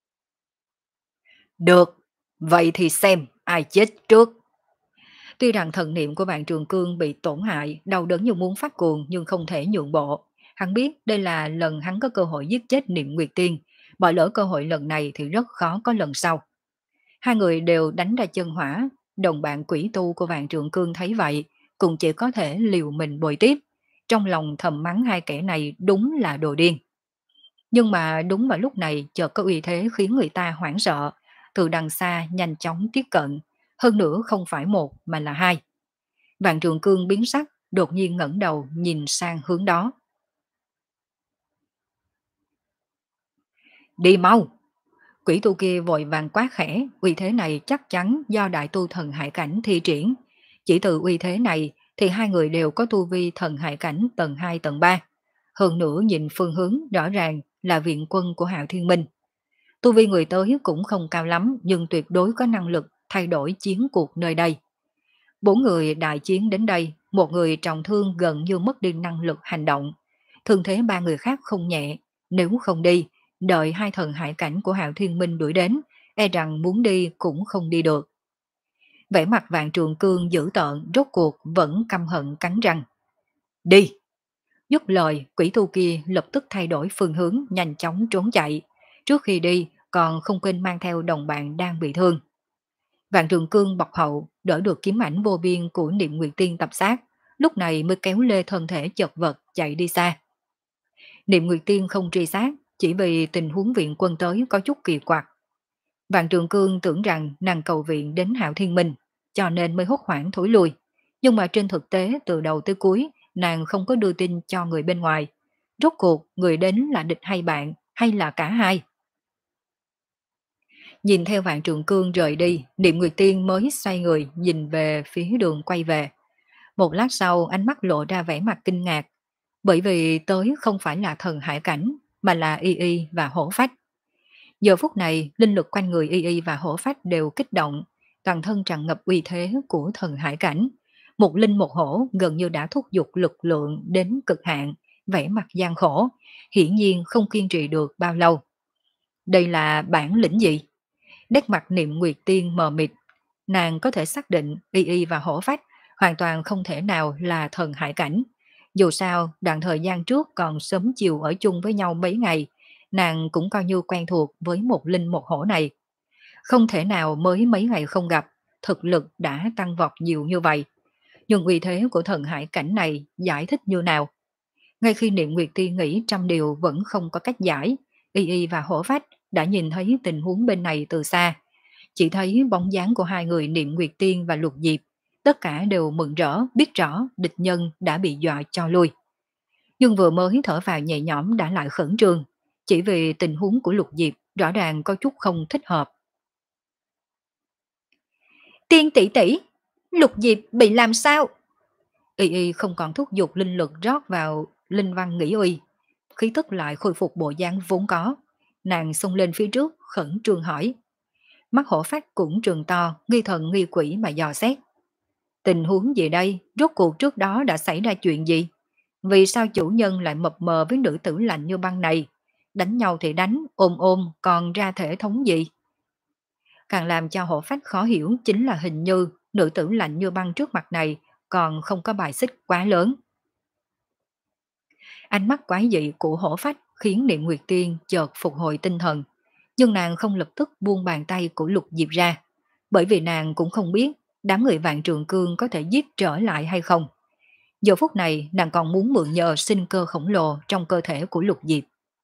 Được, vậy thì xem ai chết trước. Tuy rằng thần niệm của Vạn Trường Cương bị tổn hại, đau đớn như muốn phát cuồng nhưng không thể nhượng bộ. Hắn biết đây là lần hắn có cơ hội giết chết Niệm Nguyệt Tiên, bỏ lỡ cơ hội lần này thì rất khó có lần sau. Hai người đều đánh ra chân hỏa, đồng bạn quỷ tu của Vạn Trường Cương thấy vậy, cũng chỉ có thể liều mình bồi tiếp. Trong lòng thầm mắng hai kẻ này đúng là đồ điên. Nhưng mà đúng vào lúc này chợt có uy thế khiến người ta hoảng sợ, từ đằng xa nhanh chóng tiếp cận, hơn nữa không phải một mà là hai. Vạn Trường Cương biến sắc, đột nhiên ngẩng đầu nhìn sang hướng đó. Đi mau! Quỷ tu kia vội vàng quát khẽ, uy thế này chắc chắn do đại tu thần hải cảnh thi triển. Chỉ từ uy thế này thì hai người đều có tu vi thần hải cảnh tầng hai tầng ba. Hơn nữa nhìn phương hướng rõ ràng là viện quân của Hạo Thiên Minh. Tu vi người tới cũng không cao lắm nhưng tuyệt đối có năng lực thay đổi chiến cuộc nơi đây. Bốn người đại chiến đến đây, một người trọng thương gần như mất đi năng lực hành động. Thương thế ba người khác không nhẹ, nếu không đi, đợi hai thần hải cảnh của Hạo Thiên Minh đuổi đến, e rằng muốn đi cũng không đi được. Vẻ mặt Vạn Trường Cương dữ tợn, rốt cuộc vẫn căm hận cắn răng. Đi! Dứt lời, quỷ tu kia lập tức thay đổi phương hướng nhanh chóng trốn chạy. Trước khi đi, còn không quên mang theo đồng bạn đang bị thương. Vạn Trường Cương bọc hậu, đỡ được kiếm ảnh vô biên của Niệm Nguyệt Tiên tập sát, lúc này mới kéo lê thân thể chật vật chạy đi xa. Niệm Nguyệt Tiên không truy sát, chỉ vì tình huống viện quân tới có chút kỳ quặc. Vạn Trường Cương tưởng rằng nàng cầu viện đến Hạo Thiên Minh, cho nên mới hốt hoảng thối lui. Nhưng mà trên thực tế từ đầu tới cuối, nàng không có đưa tin cho người bên ngoài. Rốt cuộc người đến là địch hay bạn, hay là cả hai? Nhìn theo Vạn Trường Cương rời đi, Niệm Nguyệt Tiên mới xoay người nhìn về phía đường quay về. Một lát sau ánh mắt lộ ra vẻ mặt kinh ngạc, bởi vì tới không phải là thần hải cảnh, mà là Y Y và Hổ Phách. Giờ phút này, linh lực quanh người Y Y và Hổ Phách đều kích động, toàn thân tràn ngập uy thế của thần hải cảnh. Một linh một hổ gần như đã thúc giục lực lượng đến cực hạn, vẻ mặt gian khổ, hiển nhiên không kiên trì được bao lâu. Đây là bản lĩnh gì? Nét mặt Niệm Nguyệt Tiên mờ mịt, nàng có thể xác định Y Y và Hổ Phách hoàn toàn không thể nào là thần hải cảnh, Dù sao, đoạn thời gian trước còn sớm chiều ở chung với nhau mấy ngày, nàng cũng coi như quen thuộc với một linh một hổ này. Không thể nào mới mấy ngày không gặp, thực lực đã tăng vọt nhiều như vậy. Nhưng uy thế của thần hải cảnh này giải thích như nào? Ngay khi Niệm Nguyệt Tiên nghĩ trăm điều vẫn không có cách giải, Y Y và Hổ Phách đã nhìn thấy tình huống bên này từ xa. Chỉ thấy bóng dáng của hai người Niệm Nguyệt Tiên và Lục Diệp, tất cả đều mừng rỡ, biết rõ địch nhân đã bị dọa cho lui. Nhưng vừa mới thở vào nhẹ nhõm đã lại khẩn trương, chỉ vì tình huống của Lục Diệp rõ ràng có chút không thích hợp. Tiên tỷ tỷ, Lục Diệp bị làm sao? Y Y không còn thúc giục linh lực rót vào linh văn nghĩ uy, khí tức lại khôi phục bộ dáng vốn có. Nàng xông lên phía trước, khẩn trương hỏi. Mắt hổ phát cũng trường to, nghi thần nghi quỷ mà dò xét. Tình huống gì đây? Rốt cuộc trước đó đã xảy ra chuyện gì? Vì sao chủ nhân lại mập mờ với nữ tử lạnh như băng này? Đánh nhau thì đánh, ôm ôm, còn ra thể thống gì? Càng làm cho hổ phách khó hiểu chính là hình như nữ tử lạnh như băng trước mặt này còn không có bài xích quá lớn. Ánh mắt quái dị của hổ phách khiến Niệm Nguyệt Tiên chợt phục hồi tinh thần, nhưng nàng không lập tức buông bàn tay của Lục Diệp ra, bởi vì nàng cũng không biết đám người Vạn Trường Cương có thể giết trở lại hay không. Giờ phút này nàng còn muốn mượn nhờ sinh cơ khổng lồ trong cơ thể của Lục Diệp.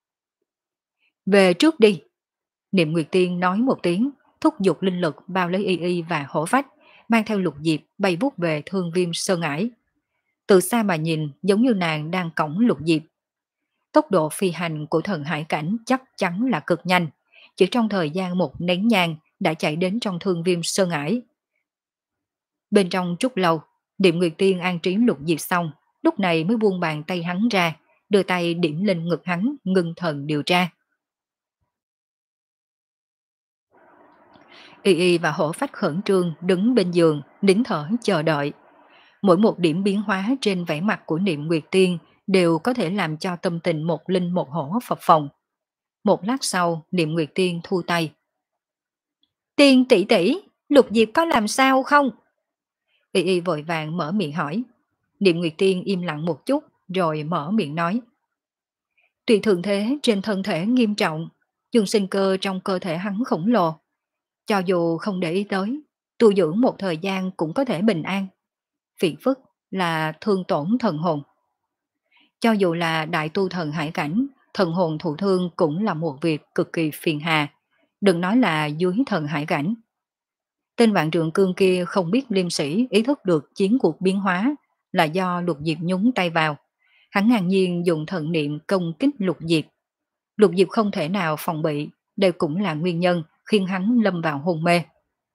Về trước đi, Niệm Nguyệt Tiên nói một tiếng, thúc giục linh lực bao lấy Y Y và hổ phách, mang theo Lục Diệp bay vút về Thương Viêm Sơn Ải. Từ xa mà nhìn giống như nàng đang cõng Lục Diệp. Tốc độ phi hành của thần hải cảnh chắc chắn là cực nhanh, chỉ trong thời gian một nén nhang đã chạy đến trong Thương Viêm Sơn Ải. Bên trong chút lâu, Niệm Nguyệt Tiên an trí Lục Diệp xong, lúc này mới buông bàn tay hắn ra, đưa tay điểm lên ngực hắn, ngưng thần điều tra. Y Y và hổ phách khẩn trương đứng bên giường, nín thở chờ đợi. Mỗi một điểm biến hóa trên vẻ mặt của Niệm Nguyệt Tiên đều có thể làm cho tâm tình một linh một hổ phập phồng. Một lát sau, Niệm Nguyệt Tiên thu tay. Tiên tỷ tỷ, Lục Diệp có làm sao không? Y Y vội vàng mở miệng hỏi. Niệm Nguyệt Tiên im lặng một chút, rồi mở miệng nói. Tuy thường thế trên thân thể nghiêm trọng, nhưng sinh cơ trong cơ thể hắn khổng lồ. Cho dù không để ý tới, tu dưỡng một thời gian cũng có thể bình an. Phiền phức là thương tổn thần hồn. Cho dù là đại tu thần hải cảnh, thần hồn thụ thương cũng là một việc cực kỳ phiền hà. Đừng nói là dưới thần hải cảnh. Tên Vạn Trượng Cương kia không biết liêm sĩ ý thức được chiến cuộc biến hóa là do Lục Diệp nhúng tay vào. Hắn ngang nhiên dùng thần niệm công kích Lục Diệp. Lục Diệp không thể nào phòng bị, đây cũng là nguyên nhân khiến hắn lâm vào hôn mê.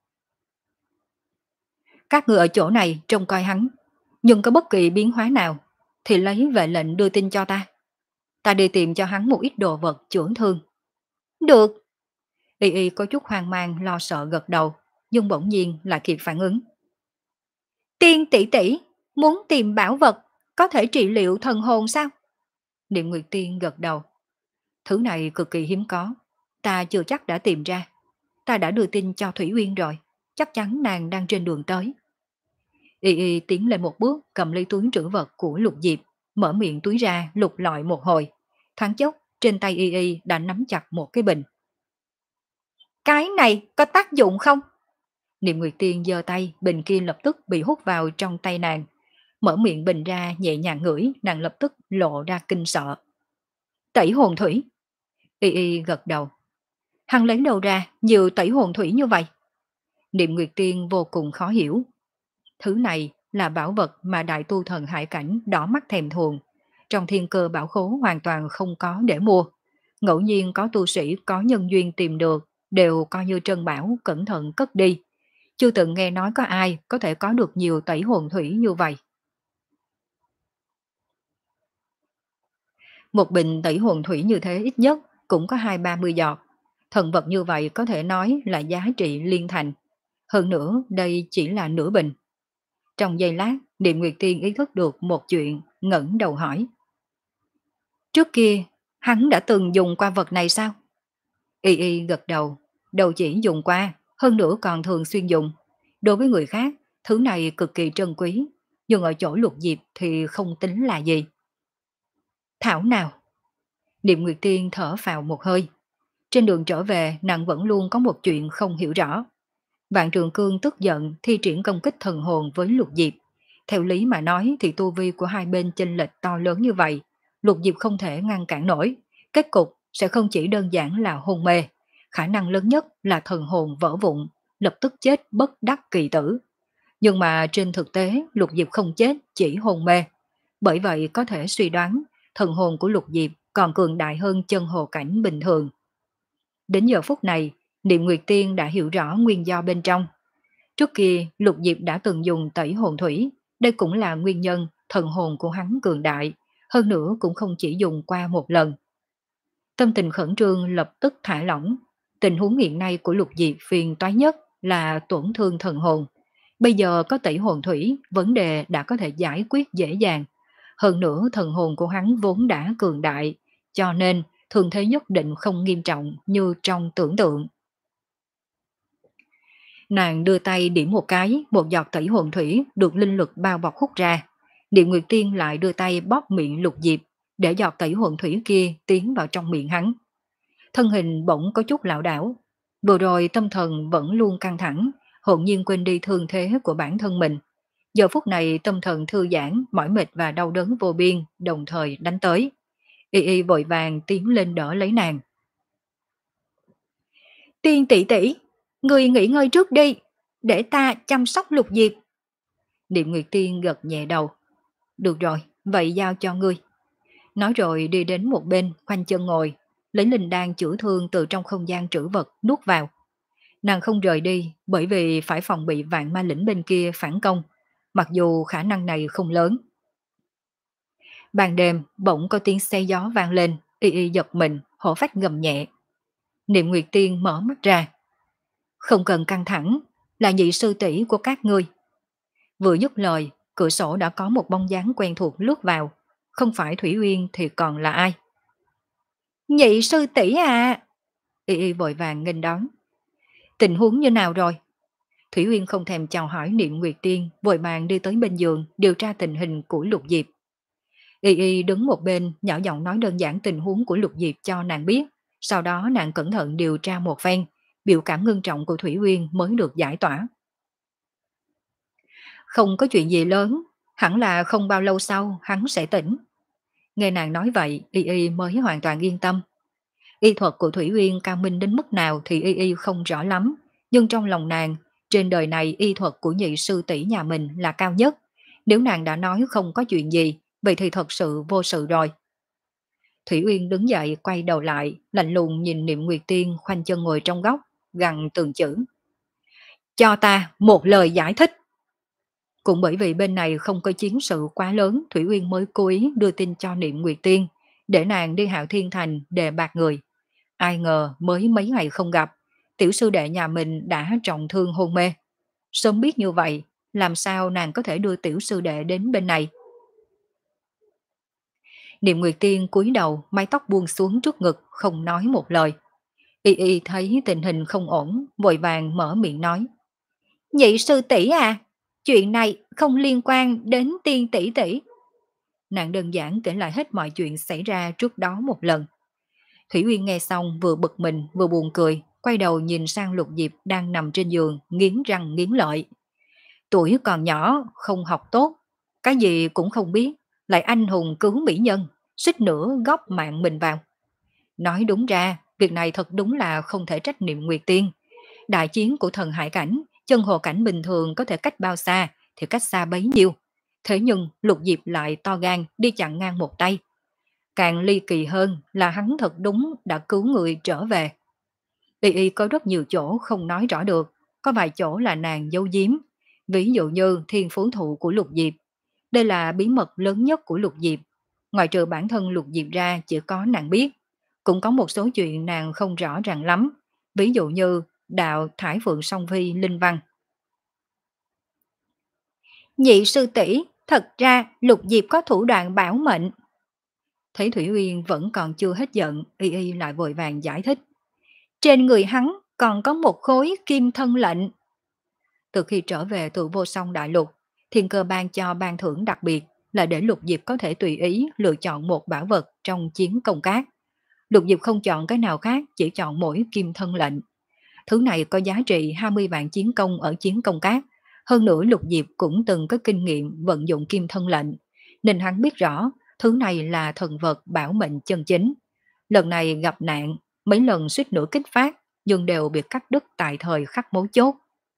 Các người ở chỗ này trông coi hắn, nhưng có bất kỳ biến hóa nào thì lấy vệ lệnh đưa tin cho ta. Ta đi tìm cho hắn một ít đồ vật chữa thương. Được. Y Y có chút hoang mang lo sợ gật đầu, nhưng bỗng nhiên lại kịp phản ứng. Tiên tỷ tỷ, muốn tìm bảo vật, có thể trị liệu thần hồn sao? Niệm Nguyệt Tiên gật đầu. Thứ này cực kỳ hiếm có, ta chưa chắc đã tìm ra. Ta đã đưa tin cho Thủy Uyên rồi, chắc chắn nàng đang trên đường tới. Y Y tiến lên một bước, cầm lấy túi trữ vật của Lục Diệp, mở miệng túi ra lục lọi một hồi. Thoáng chốc, trên tay Y Y đã nắm chặt một cái bình. Cái này có tác dụng không? Niệm Nguyệt Tiên giơ tay, bình kia lập tức bị hút vào trong tay nàng. Mở miệng bình ra nhẹ nhàng ngửi, nàng lập tức lộ ra kinh sợ. Tẩy hồn thủy. Y Y gật đầu. Hắn lấy đâu ra nhiều tẩy hồn thủy như vậy? Niệm Nguyệt Tiên vô cùng khó hiểu. Thứ này là bảo vật mà đại tu thần hải cảnh đỏ mắt thèm thuồng. Trong thiên cơ bảo khố hoàn toàn không có để mua. Ngẫu nhiên có tu sĩ có nhân duyên tìm được, đều coi như trân bảo cẩn thận cất đi. Chưa từng nghe nói có ai có thể có được nhiều tẩy hồn thủy như vậy. Một bình tẩy hồn thủy như thế ít nhất cũng có hai ba mươi giọt. Thần vật như vậy có thể nói là giá trị liên thành. Hơn nữa đây chỉ là nửa bình. Trong giây lát, Niệm Nguyệt Tiên ý thức được một chuyện, ngẩng đầu hỏi. Trước kia, hắn đã từng dùng qua vật này sao? Y Y gật đầu, đầu chỉ dùng qua, hơn nữa còn thường xuyên dùng. Đối với người khác, thứ này cực kỳ trân quý. nhưng ở chỗ Lục Diệp thì không tính là gì. Thảo nào, Niệm Nguyệt Tiên thở phào một hơi. Trên đường trở về, nàng vẫn luôn có một chuyện không hiểu rõ. Vạn Trường Cương tức giận thi triển công kích thần hồn với Lục Diệp. Theo lý mà nói thì tu vi của hai bên chênh lệch to lớn như vậy, Lục Diệp không thể ngăn cản nổi. Kết cục sẽ không chỉ đơn giản là hôn mê, khả năng lớn nhất là thần hồn vỡ vụn, lập tức chết bất đắc kỳ tử. Nhưng mà trên thực tế Lục Diệp không chết, chỉ hôn mê. Bởi vậy có thể suy đoán thần hồn của Lục Diệp còn cường đại hơn chân hồ cảnh bình thường. Đến giờ phút này, Niệm Nguyệt Tiên đã hiểu rõ nguyên do bên trong. Trước kia, Lục Diệp đã từng dùng tẩy hồn thủy, đây cũng là nguyên nhân thần hồn của hắn cường đại, hơn nữa cũng không chỉ dùng qua một lần. Tâm tình khẩn trương lập tức thả lỏng, tình huống hiện nay của Lục Diệp phiền toái nhất là tổn thương thần hồn. Bây giờ có tẩy hồn thủy, vấn đề đã có thể giải quyết dễ dàng. Hơn nữa thần hồn của hắn vốn đã cường đại, cho nên thường thế nhất định không nghiêm trọng như trong tưởng tượng. Nàng đưa tay điểm một cái, một giọt tẩy hồn thủy được linh lực bao bọc hút ra. Điện Nguyệt Tiên lại đưa tay bóp miệng Lục Diệp, để giọt tẩy hồn thủy kia tiến vào trong miệng hắn. Thân hình bỗng có chút lảo đảo. Vừa rồi tâm thần vẫn luôn căng thẳng, hồn nhiên quên đi thương thế của bản thân mình. Giờ phút này tâm thần thư giãn, mỏi mệt và đau đớn vô biên đồng thời đánh tới. Y Y vội vàng tiến lên đỡ lấy nàng. Tiên tỷ tỷ, người nghỉ ngơi trước đi, để ta chăm sóc Lục Diệp. Niệm Nguyệt Tiên gật nhẹ đầu. Được rồi, vậy giao cho ngươi. Nói rồi đi đến một bên, khoanh chân ngồi, lấy linh đan chữa thương từ trong không gian trữ vật nuốt vào. Nàng không rời đi bởi vì phải phòng bị vạn ma lĩnh bên kia phản công, mặc dù khả năng này không lớn. Ban đêm bỗng có tiếng xe gió vang lên, Y Y giật mình, hổ phách gầm nhẹ. Niệm Nguyệt Tiên mở mắt ra. Không cần căng thẳng, là nhị sư tỷ của các ngươi. Vừa dứt lời, cửa sổ đã có một bóng dáng quen thuộc lướt vào, không phải Thủy Uyên thì còn là ai? Nhị sư tỷ à! Y Y vội vàng nghênh đón. Tình huống như nào rồi? Thủy Uyên không thèm chào hỏi Niệm Nguyệt Tiên, vội vàng đi tới bên giường điều tra tình hình của Lục Diệp. Y Y đứng một bên, nhỏ giọng nói đơn giản tình huống của Lục Diệp cho nàng biết, sau đó nàng cẩn thận điều tra một phen, biểu cảm ngưng trọng của Thủy Uyên mới được giải tỏa. Không có chuyện gì lớn, hẳn là không bao lâu sau hắn sẽ tỉnh. Nghe nàng nói vậy, Y Y mới hoàn toàn yên tâm. Y thuật của Thủy Uyên cao minh đến mức nào thì Y Y không rõ lắm, nhưng trong lòng nàng, trên đời này y thuật của nhị sư tỷ nhà mình là cao nhất. Nếu nàng đã nói không có chuyện gì, vậy thì thật sự vô sự rồi. Thủy Uyên đứng dậy quay đầu lại, lạnh lùng nhìn Niệm Nguyệt Tiên khoanh chân ngồi trong góc, gằn từng chữ. Cho ta một lời giải thích. Cũng bởi vì bên này không có chiến sự quá lớn, Thủy Uyên mới cố ý đưa tin cho Niệm Nguyệt Tiên, để nàng đi Hạo Thiên Thành đề bạc người. Ai ngờ mới mấy ngày không gặp, tiểu sư đệ nhà mình đã trọng thương hôn mê. Sớm biết như vậy, làm sao nàng có thể đưa tiểu sư đệ đến bên này? Niệm Nguyệt Tiên cúi đầu, mái tóc buông xuống trước ngực, không nói một lời. Y Y thấy tình hình không ổn, vội vàng mở miệng nói. Nhị sư tỷ à, chuyện này không liên quan đến Tiên tỷ tỷ. Nàng đơn giản kể lại hết mọi chuyện xảy ra trước đó một lần. Thủy Uyên nghe xong vừa bực mình vừa buồn cười, quay đầu nhìn sang Lục Diệp đang nằm trên giường, nghiến răng nghiến lợi. Tuổi còn nhỏ, không học tốt, cái gì cũng không biết, lại anh hùng cứu mỹ nhân, suýt nữa góp mạng mình vào. Nói đúng ra, việc này thật đúng là không thể trách Niệm Nguyệt Tiên. Đại chiến của thần hải cảnh, chân hồ cảnh bình thường có thể cách bao xa thì cách xa bấy nhiêu. Thế nhưng Lục Diệp lại to gan đi chặn ngang một tay. Càng ly kỳ hơn là hắn thật đúng đã cứu người trở về. Y Y có rất nhiều chỗ không nói rõ được, có vài chỗ là nàng giấu giếm. Ví dụ như thiên phú thụ của Lục Diệp. Đây là bí mật lớn nhất của Lục Diệp. Ngoài trừ bản thân Lục Diệp ra chỉ có nàng biết. Cũng có một số chuyện nàng không rõ ràng lắm. Ví dụ như đạo Thải Phượng Song Phi Linh Văn. Nhị sư tỷ, thật ra Lục Diệp có thủ đoạn bảo mệnh. Thấy Thủy Uyên vẫn còn chưa hết giận, Y Y lại vội vàng giải thích. Trên người hắn còn có một khối kim thân lệnh. Từ khi trở về từ vô song đại lục, Thiên cơ ban cho ban thưởng đặc biệt là để Lục Diệp có thể tùy ý lựa chọn một bảo vật trong chiến công cát. Lục Diệp không chọn cái nào khác, chỉ chọn mỗi kim thân lệnh. Thứ này có giá trị hai mươi vạn chiến công ở chiến công cát. Hơn nữa Lục Diệp cũng từng có kinh nghiệm vận dụng kim thân lệnh, nên hắn biết rõ thứ này là thần vật bảo mệnh chân chính. Lần này gặp nạn, mấy lần suýt nữa kích phát, nhưng đều bị cắt đứt tại thời khắc mấu chốt.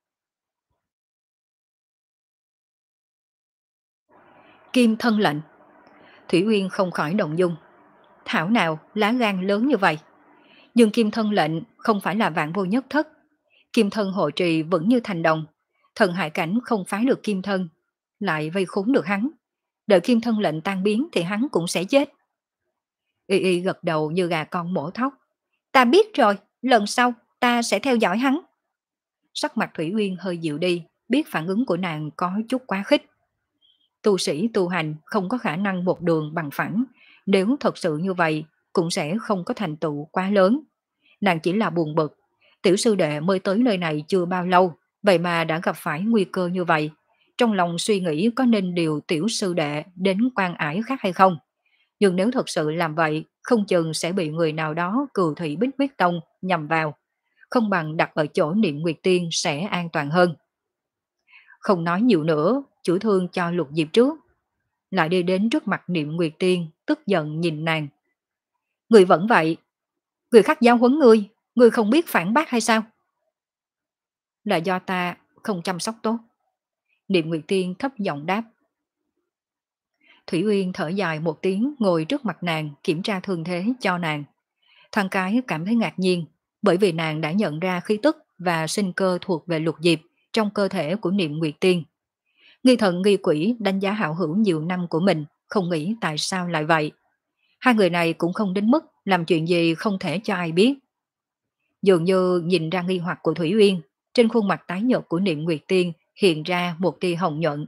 Kim thân lệnh, Thủy Uyên không khỏi động dung. Thảo nào lá gan lớn như vậy. Nhưng kim thân lệnh không phải là vạn vô nhất thất. Kim thân hộ trì vẫn như thành đồng. Thần hải cảnh không phái được kim thân, lại vây khốn được hắn. Đợi kim thân lệnh tan biến thì hắn cũng sẽ chết. Y y gật đầu như gà con mổ thóc. Ta biết rồi, lần sau ta sẽ theo dõi hắn. Sắc mặt Thủy Uyên hơi dịu đi, biết phản ứng của nàng có chút quá khích. Tu sĩ tu hành không có khả năng một đường bằng phẳng, nếu thật sự như vậy cũng sẽ không có thành tựu quá lớn. Nàng chỉ là buồn bực, tiểu sư đệ mới tới nơi này chưa bao lâu, vậy mà đã gặp phải nguy cơ như vậy. Trong lòng suy nghĩ có nên điều tiểu sư đệ đến quan ải khác hay không. Nhưng nếu thật sự làm vậy, không chừng sẽ bị người nào đó cừu thủy bích huyết tông nhằm vào. Không bằng đặt ở chỗ Niệm Nguyệt Tiên sẽ an toàn hơn. Không nói nhiều nữa, chủ thương cho Lục Diệp trước. Lại đi đến trước mặt Niệm Nguyệt Tiên, tức giận nhìn nàng. Người vẫn vậy, người khác giáo huấn ngươi, ngươi không biết phản bác hay sao? Là do ta không chăm sóc tốt. Niệm Nguyệt Tiên thấp giọng đáp. Thủy Uyên thở dài một tiếng ngồi trước mặt nàng kiểm tra thương thế cho nàng. Thằng cái cảm thấy ngạc nhiên, bởi vì nàng đã nhận ra khí tức và sinh cơ thuộc về Lục Diệp trong cơ thể của Niệm Nguyệt Tiên. Nghi thần nghi quỷ đánh giá hảo hữu nhiều năm của mình, không nghĩ tại sao lại vậy. Hai người này cũng không đến mức làm chuyện gì không thể cho ai biết. Dường như nhìn ra nghi hoặc của Thủy Uyên, trên khuôn mặt tái nhợt của Niệm Nguyệt Tiên hiện ra một tia hồng nhuận.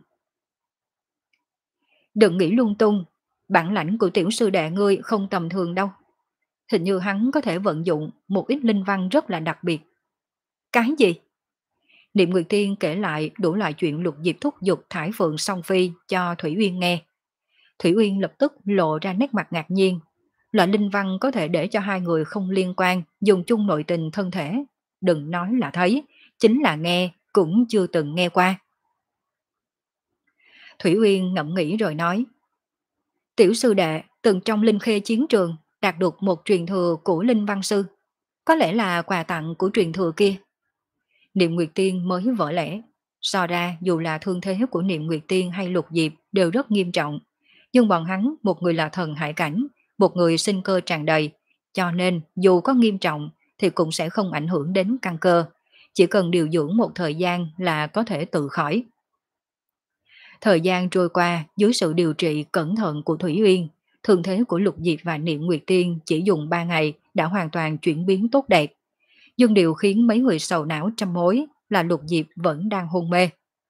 Đừng nghĩ lung tung, bản lãnh của tiểu sư đệ ngươi không tầm thường đâu. Hình như hắn có thể vận dụng một ít linh văn rất là đặc biệt. Cái gì? Niệm Nguyệt Tiên kể lại đủ loại chuyện Lục Diệp thúc giục thải phượng song phi cho Thủy Uyên nghe. Thủy Uyên lập tức lộ ra nét mặt ngạc nhiên. Loại linh văn có thể để cho hai người không liên quan dùng chung nội tình thân thể. Đừng nói là thấy, chính là nghe cũng chưa từng nghe qua. Thủy Uyên ngẫm nghĩ rồi nói. Tiểu sư đệ từng trong linh khê chiến trường đạt được một truyền thừa của linh văn sư. Có lẽ là quà tặng của truyền thừa kia. Niệm Nguyệt Tiên mới vỡ lẽ. So ra dù là thương thế của Niệm Nguyệt Tiên hay Lục Diệp đều rất nghiêm trọng. Nhưng bọn hắn một người là thần hải cảnh, một người sinh cơ tràn đầy. Cho nên dù có nghiêm trọng thì cũng sẽ không ảnh hưởng đến căn cơ. Chỉ cần điều dưỡng một thời gian là có thể tự khỏi. Thời gian trôi qua dưới sự điều trị cẩn thận của Thủy Uyên, thương thế của Lục Diệp và Niệm Nguyệt Tiên chỉ dùng ba ngày đã hoàn toàn chuyển biến tốt đẹp. Nhưng điều khiến mấy người sầu não trăm mối là Lục Diệp vẫn đang hôn mê.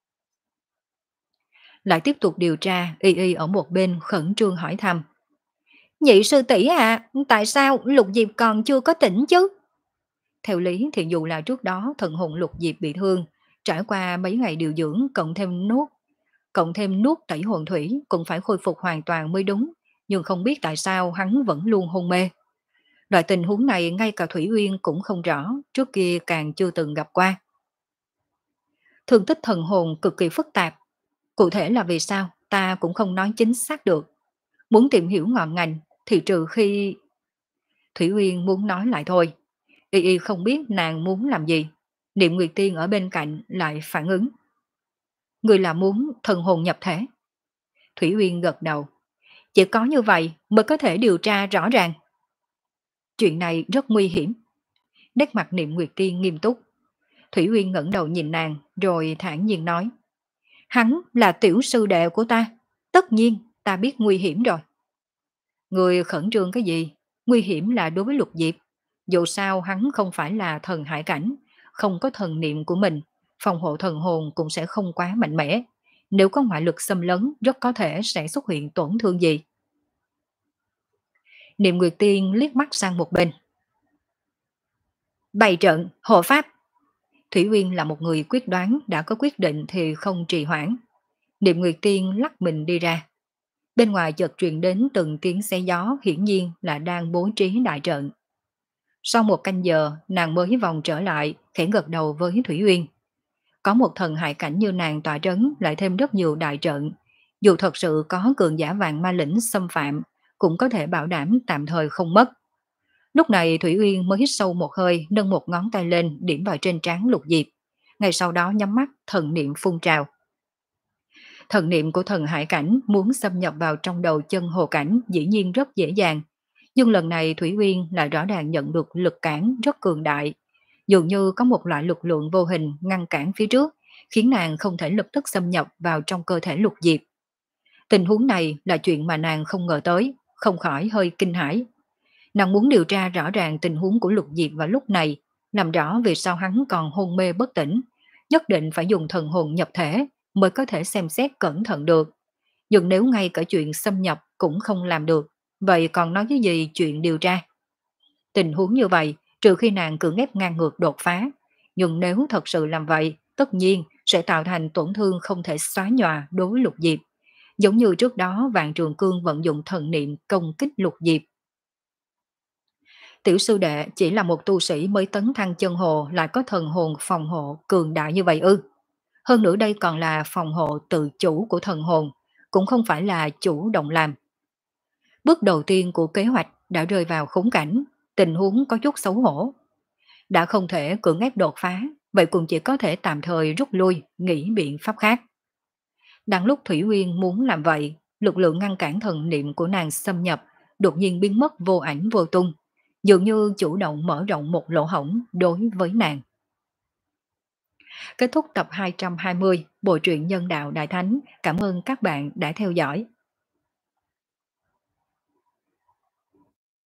Lại tiếp tục điều tra, Y Y ở một bên khẩn trương hỏi thăm. Nhị sư tỷ à, tại sao Lục Diệp còn chưa có tỉnh chứ? Theo lý thì dù là trước đó thần hồn Lục Diệp bị thương, trải qua mấy ngày điều dưỡng cộng thêm nuốt, cộng thêm nuốt tẩy hồn thủy cũng phải khôi phục hoàn toàn mới đúng, nhưng không biết tại sao hắn vẫn luôn hôn mê. Loại tình huống này ngay cả Thủy Uyên cũng không rõ, trước kia càng chưa từng gặp qua. Thương tích thần hồn cực kỳ phức tạp, cụ thể là vì sao ta cũng không nói chính xác được. Muốn tìm hiểu ngọn ngành thì trừ khi... Thủy Uyên muốn nói lại thôi. Y Y không biết nàng muốn làm gì. Niệm Nguyệt Tiên ở bên cạnh lại phản ứng. Người là muốn thần hồn nhập thể. Thủy Uyên gật đầu. Chỉ có như vậy mới có thể điều tra rõ ràng. Chuyện này rất nguy hiểm. Nét mặt Niệm Nguyệt Tiên nghiêm túc. Thủy Uyên ngẩng đầu nhìn nàng rồi thản nhiên nói. Hắn là tiểu sư đệ của ta. Tất nhiên ta biết nguy hiểm rồi. Người khẩn trương cái gì? Nguy hiểm là đối với Lục Diệp. Dù sao hắn không phải là thần hải cảnh, không có thần niệm của mình, phòng hộ thần hồn cũng sẽ không quá mạnh mẽ. Nếu có ngoại lực xâm lấn rất có thể sẽ xuất hiện tổn thương gì. Niệm Nguyệt Tiên liếc mắt sang một bên. Bày trận, hộ pháp. Thủy Uyên là một người quyết đoán, đã có quyết định thì không trì hoãn. Niệm Nguyệt Tiên lắc mình đi ra. Bên ngoài chợt truyền đến từng tiếng xé gió, hiển nhiên là đang bố trí đại trận. Sau một canh giờ, nàng mới vòng trở lại, khẽ gật đầu với Thủy Uyên. Có một thần hại cảnh như nàng tọa trấn lại thêm rất nhiều đại trận. Dù thật sự có cường giả vàng ma lĩnh xâm phạm, cũng có thể bảo đảm tạm thời không mất. Lúc này Thủy Uyên mới hít sâu một hơi, nâng một ngón tay lên điểm vào trên trán Lục Diệp. Ngay sau đó nhắm mắt, thần niệm phun trào. Thần niệm của thần hải cảnh muốn xâm nhập vào trong đầu chân hồ cảnh dĩ nhiên rất dễ dàng. Nhưng lần này Thủy Uyên lại rõ ràng nhận được lực cản rất cường đại. Dường như có một loại lực lượng vô hình ngăn cản phía trước, khiến nàng không thể lập tức xâm nhập vào trong cơ thể Lục Diệp. Tình huống này là chuyện mà nàng không ngờ tới, không khỏi hơi kinh hãi. Nàng muốn điều tra rõ ràng tình huống của Lục Diệp vào lúc này, làm rõ vì sao hắn còn hôn mê bất tỉnh. Nhất định phải dùng thần hồn nhập thể mới có thể xem xét cẩn thận được. Nhưng nếu ngay cả chuyện xâm nhập cũng không làm được, vậy còn nói cái gì chuyện điều tra? Tình huống như vậy, trừ khi nàng cưỡng ép ngang ngược đột phá. Nhưng nếu thật sự làm vậy, tất nhiên sẽ tạo thành tổn thương không thể xóa nhòa đối với Lục Diệp. Giống như trước đó Vạn Trường Cương vận dụng thần niệm công kích Lục Diệp. Tiểu sư đệ chỉ là một tu sĩ mới tấn thăng chân hồ lại có thần hồn phòng hộ cường đại như vậy ư? Hơn nữa đây còn là phòng hộ tự chủ của thần hồn, cũng không phải là chủ động làm. Bước đầu tiên của kế hoạch đã rơi vào khốn cảnh, tình huống có chút xấu hổ. Đã không thể cưỡng ép đột phá, vậy cũng chỉ có thể tạm thời rút lui, nghĩ biện pháp khác. Đang lúc Thủy Uyên muốn làm vậy, lực lượng ngăn cản thần niệm của nàng xâm nhập, đột nhiên biến mất vô ảnh vô tung, dường như chủ động mở rộng một lỗ hổng đối với nàng. Kết thúc tập hai trăm hai mươi Bộ truyện Nhân đạo Đại Thánh. Cảm ơn các bạn đã theo dõi.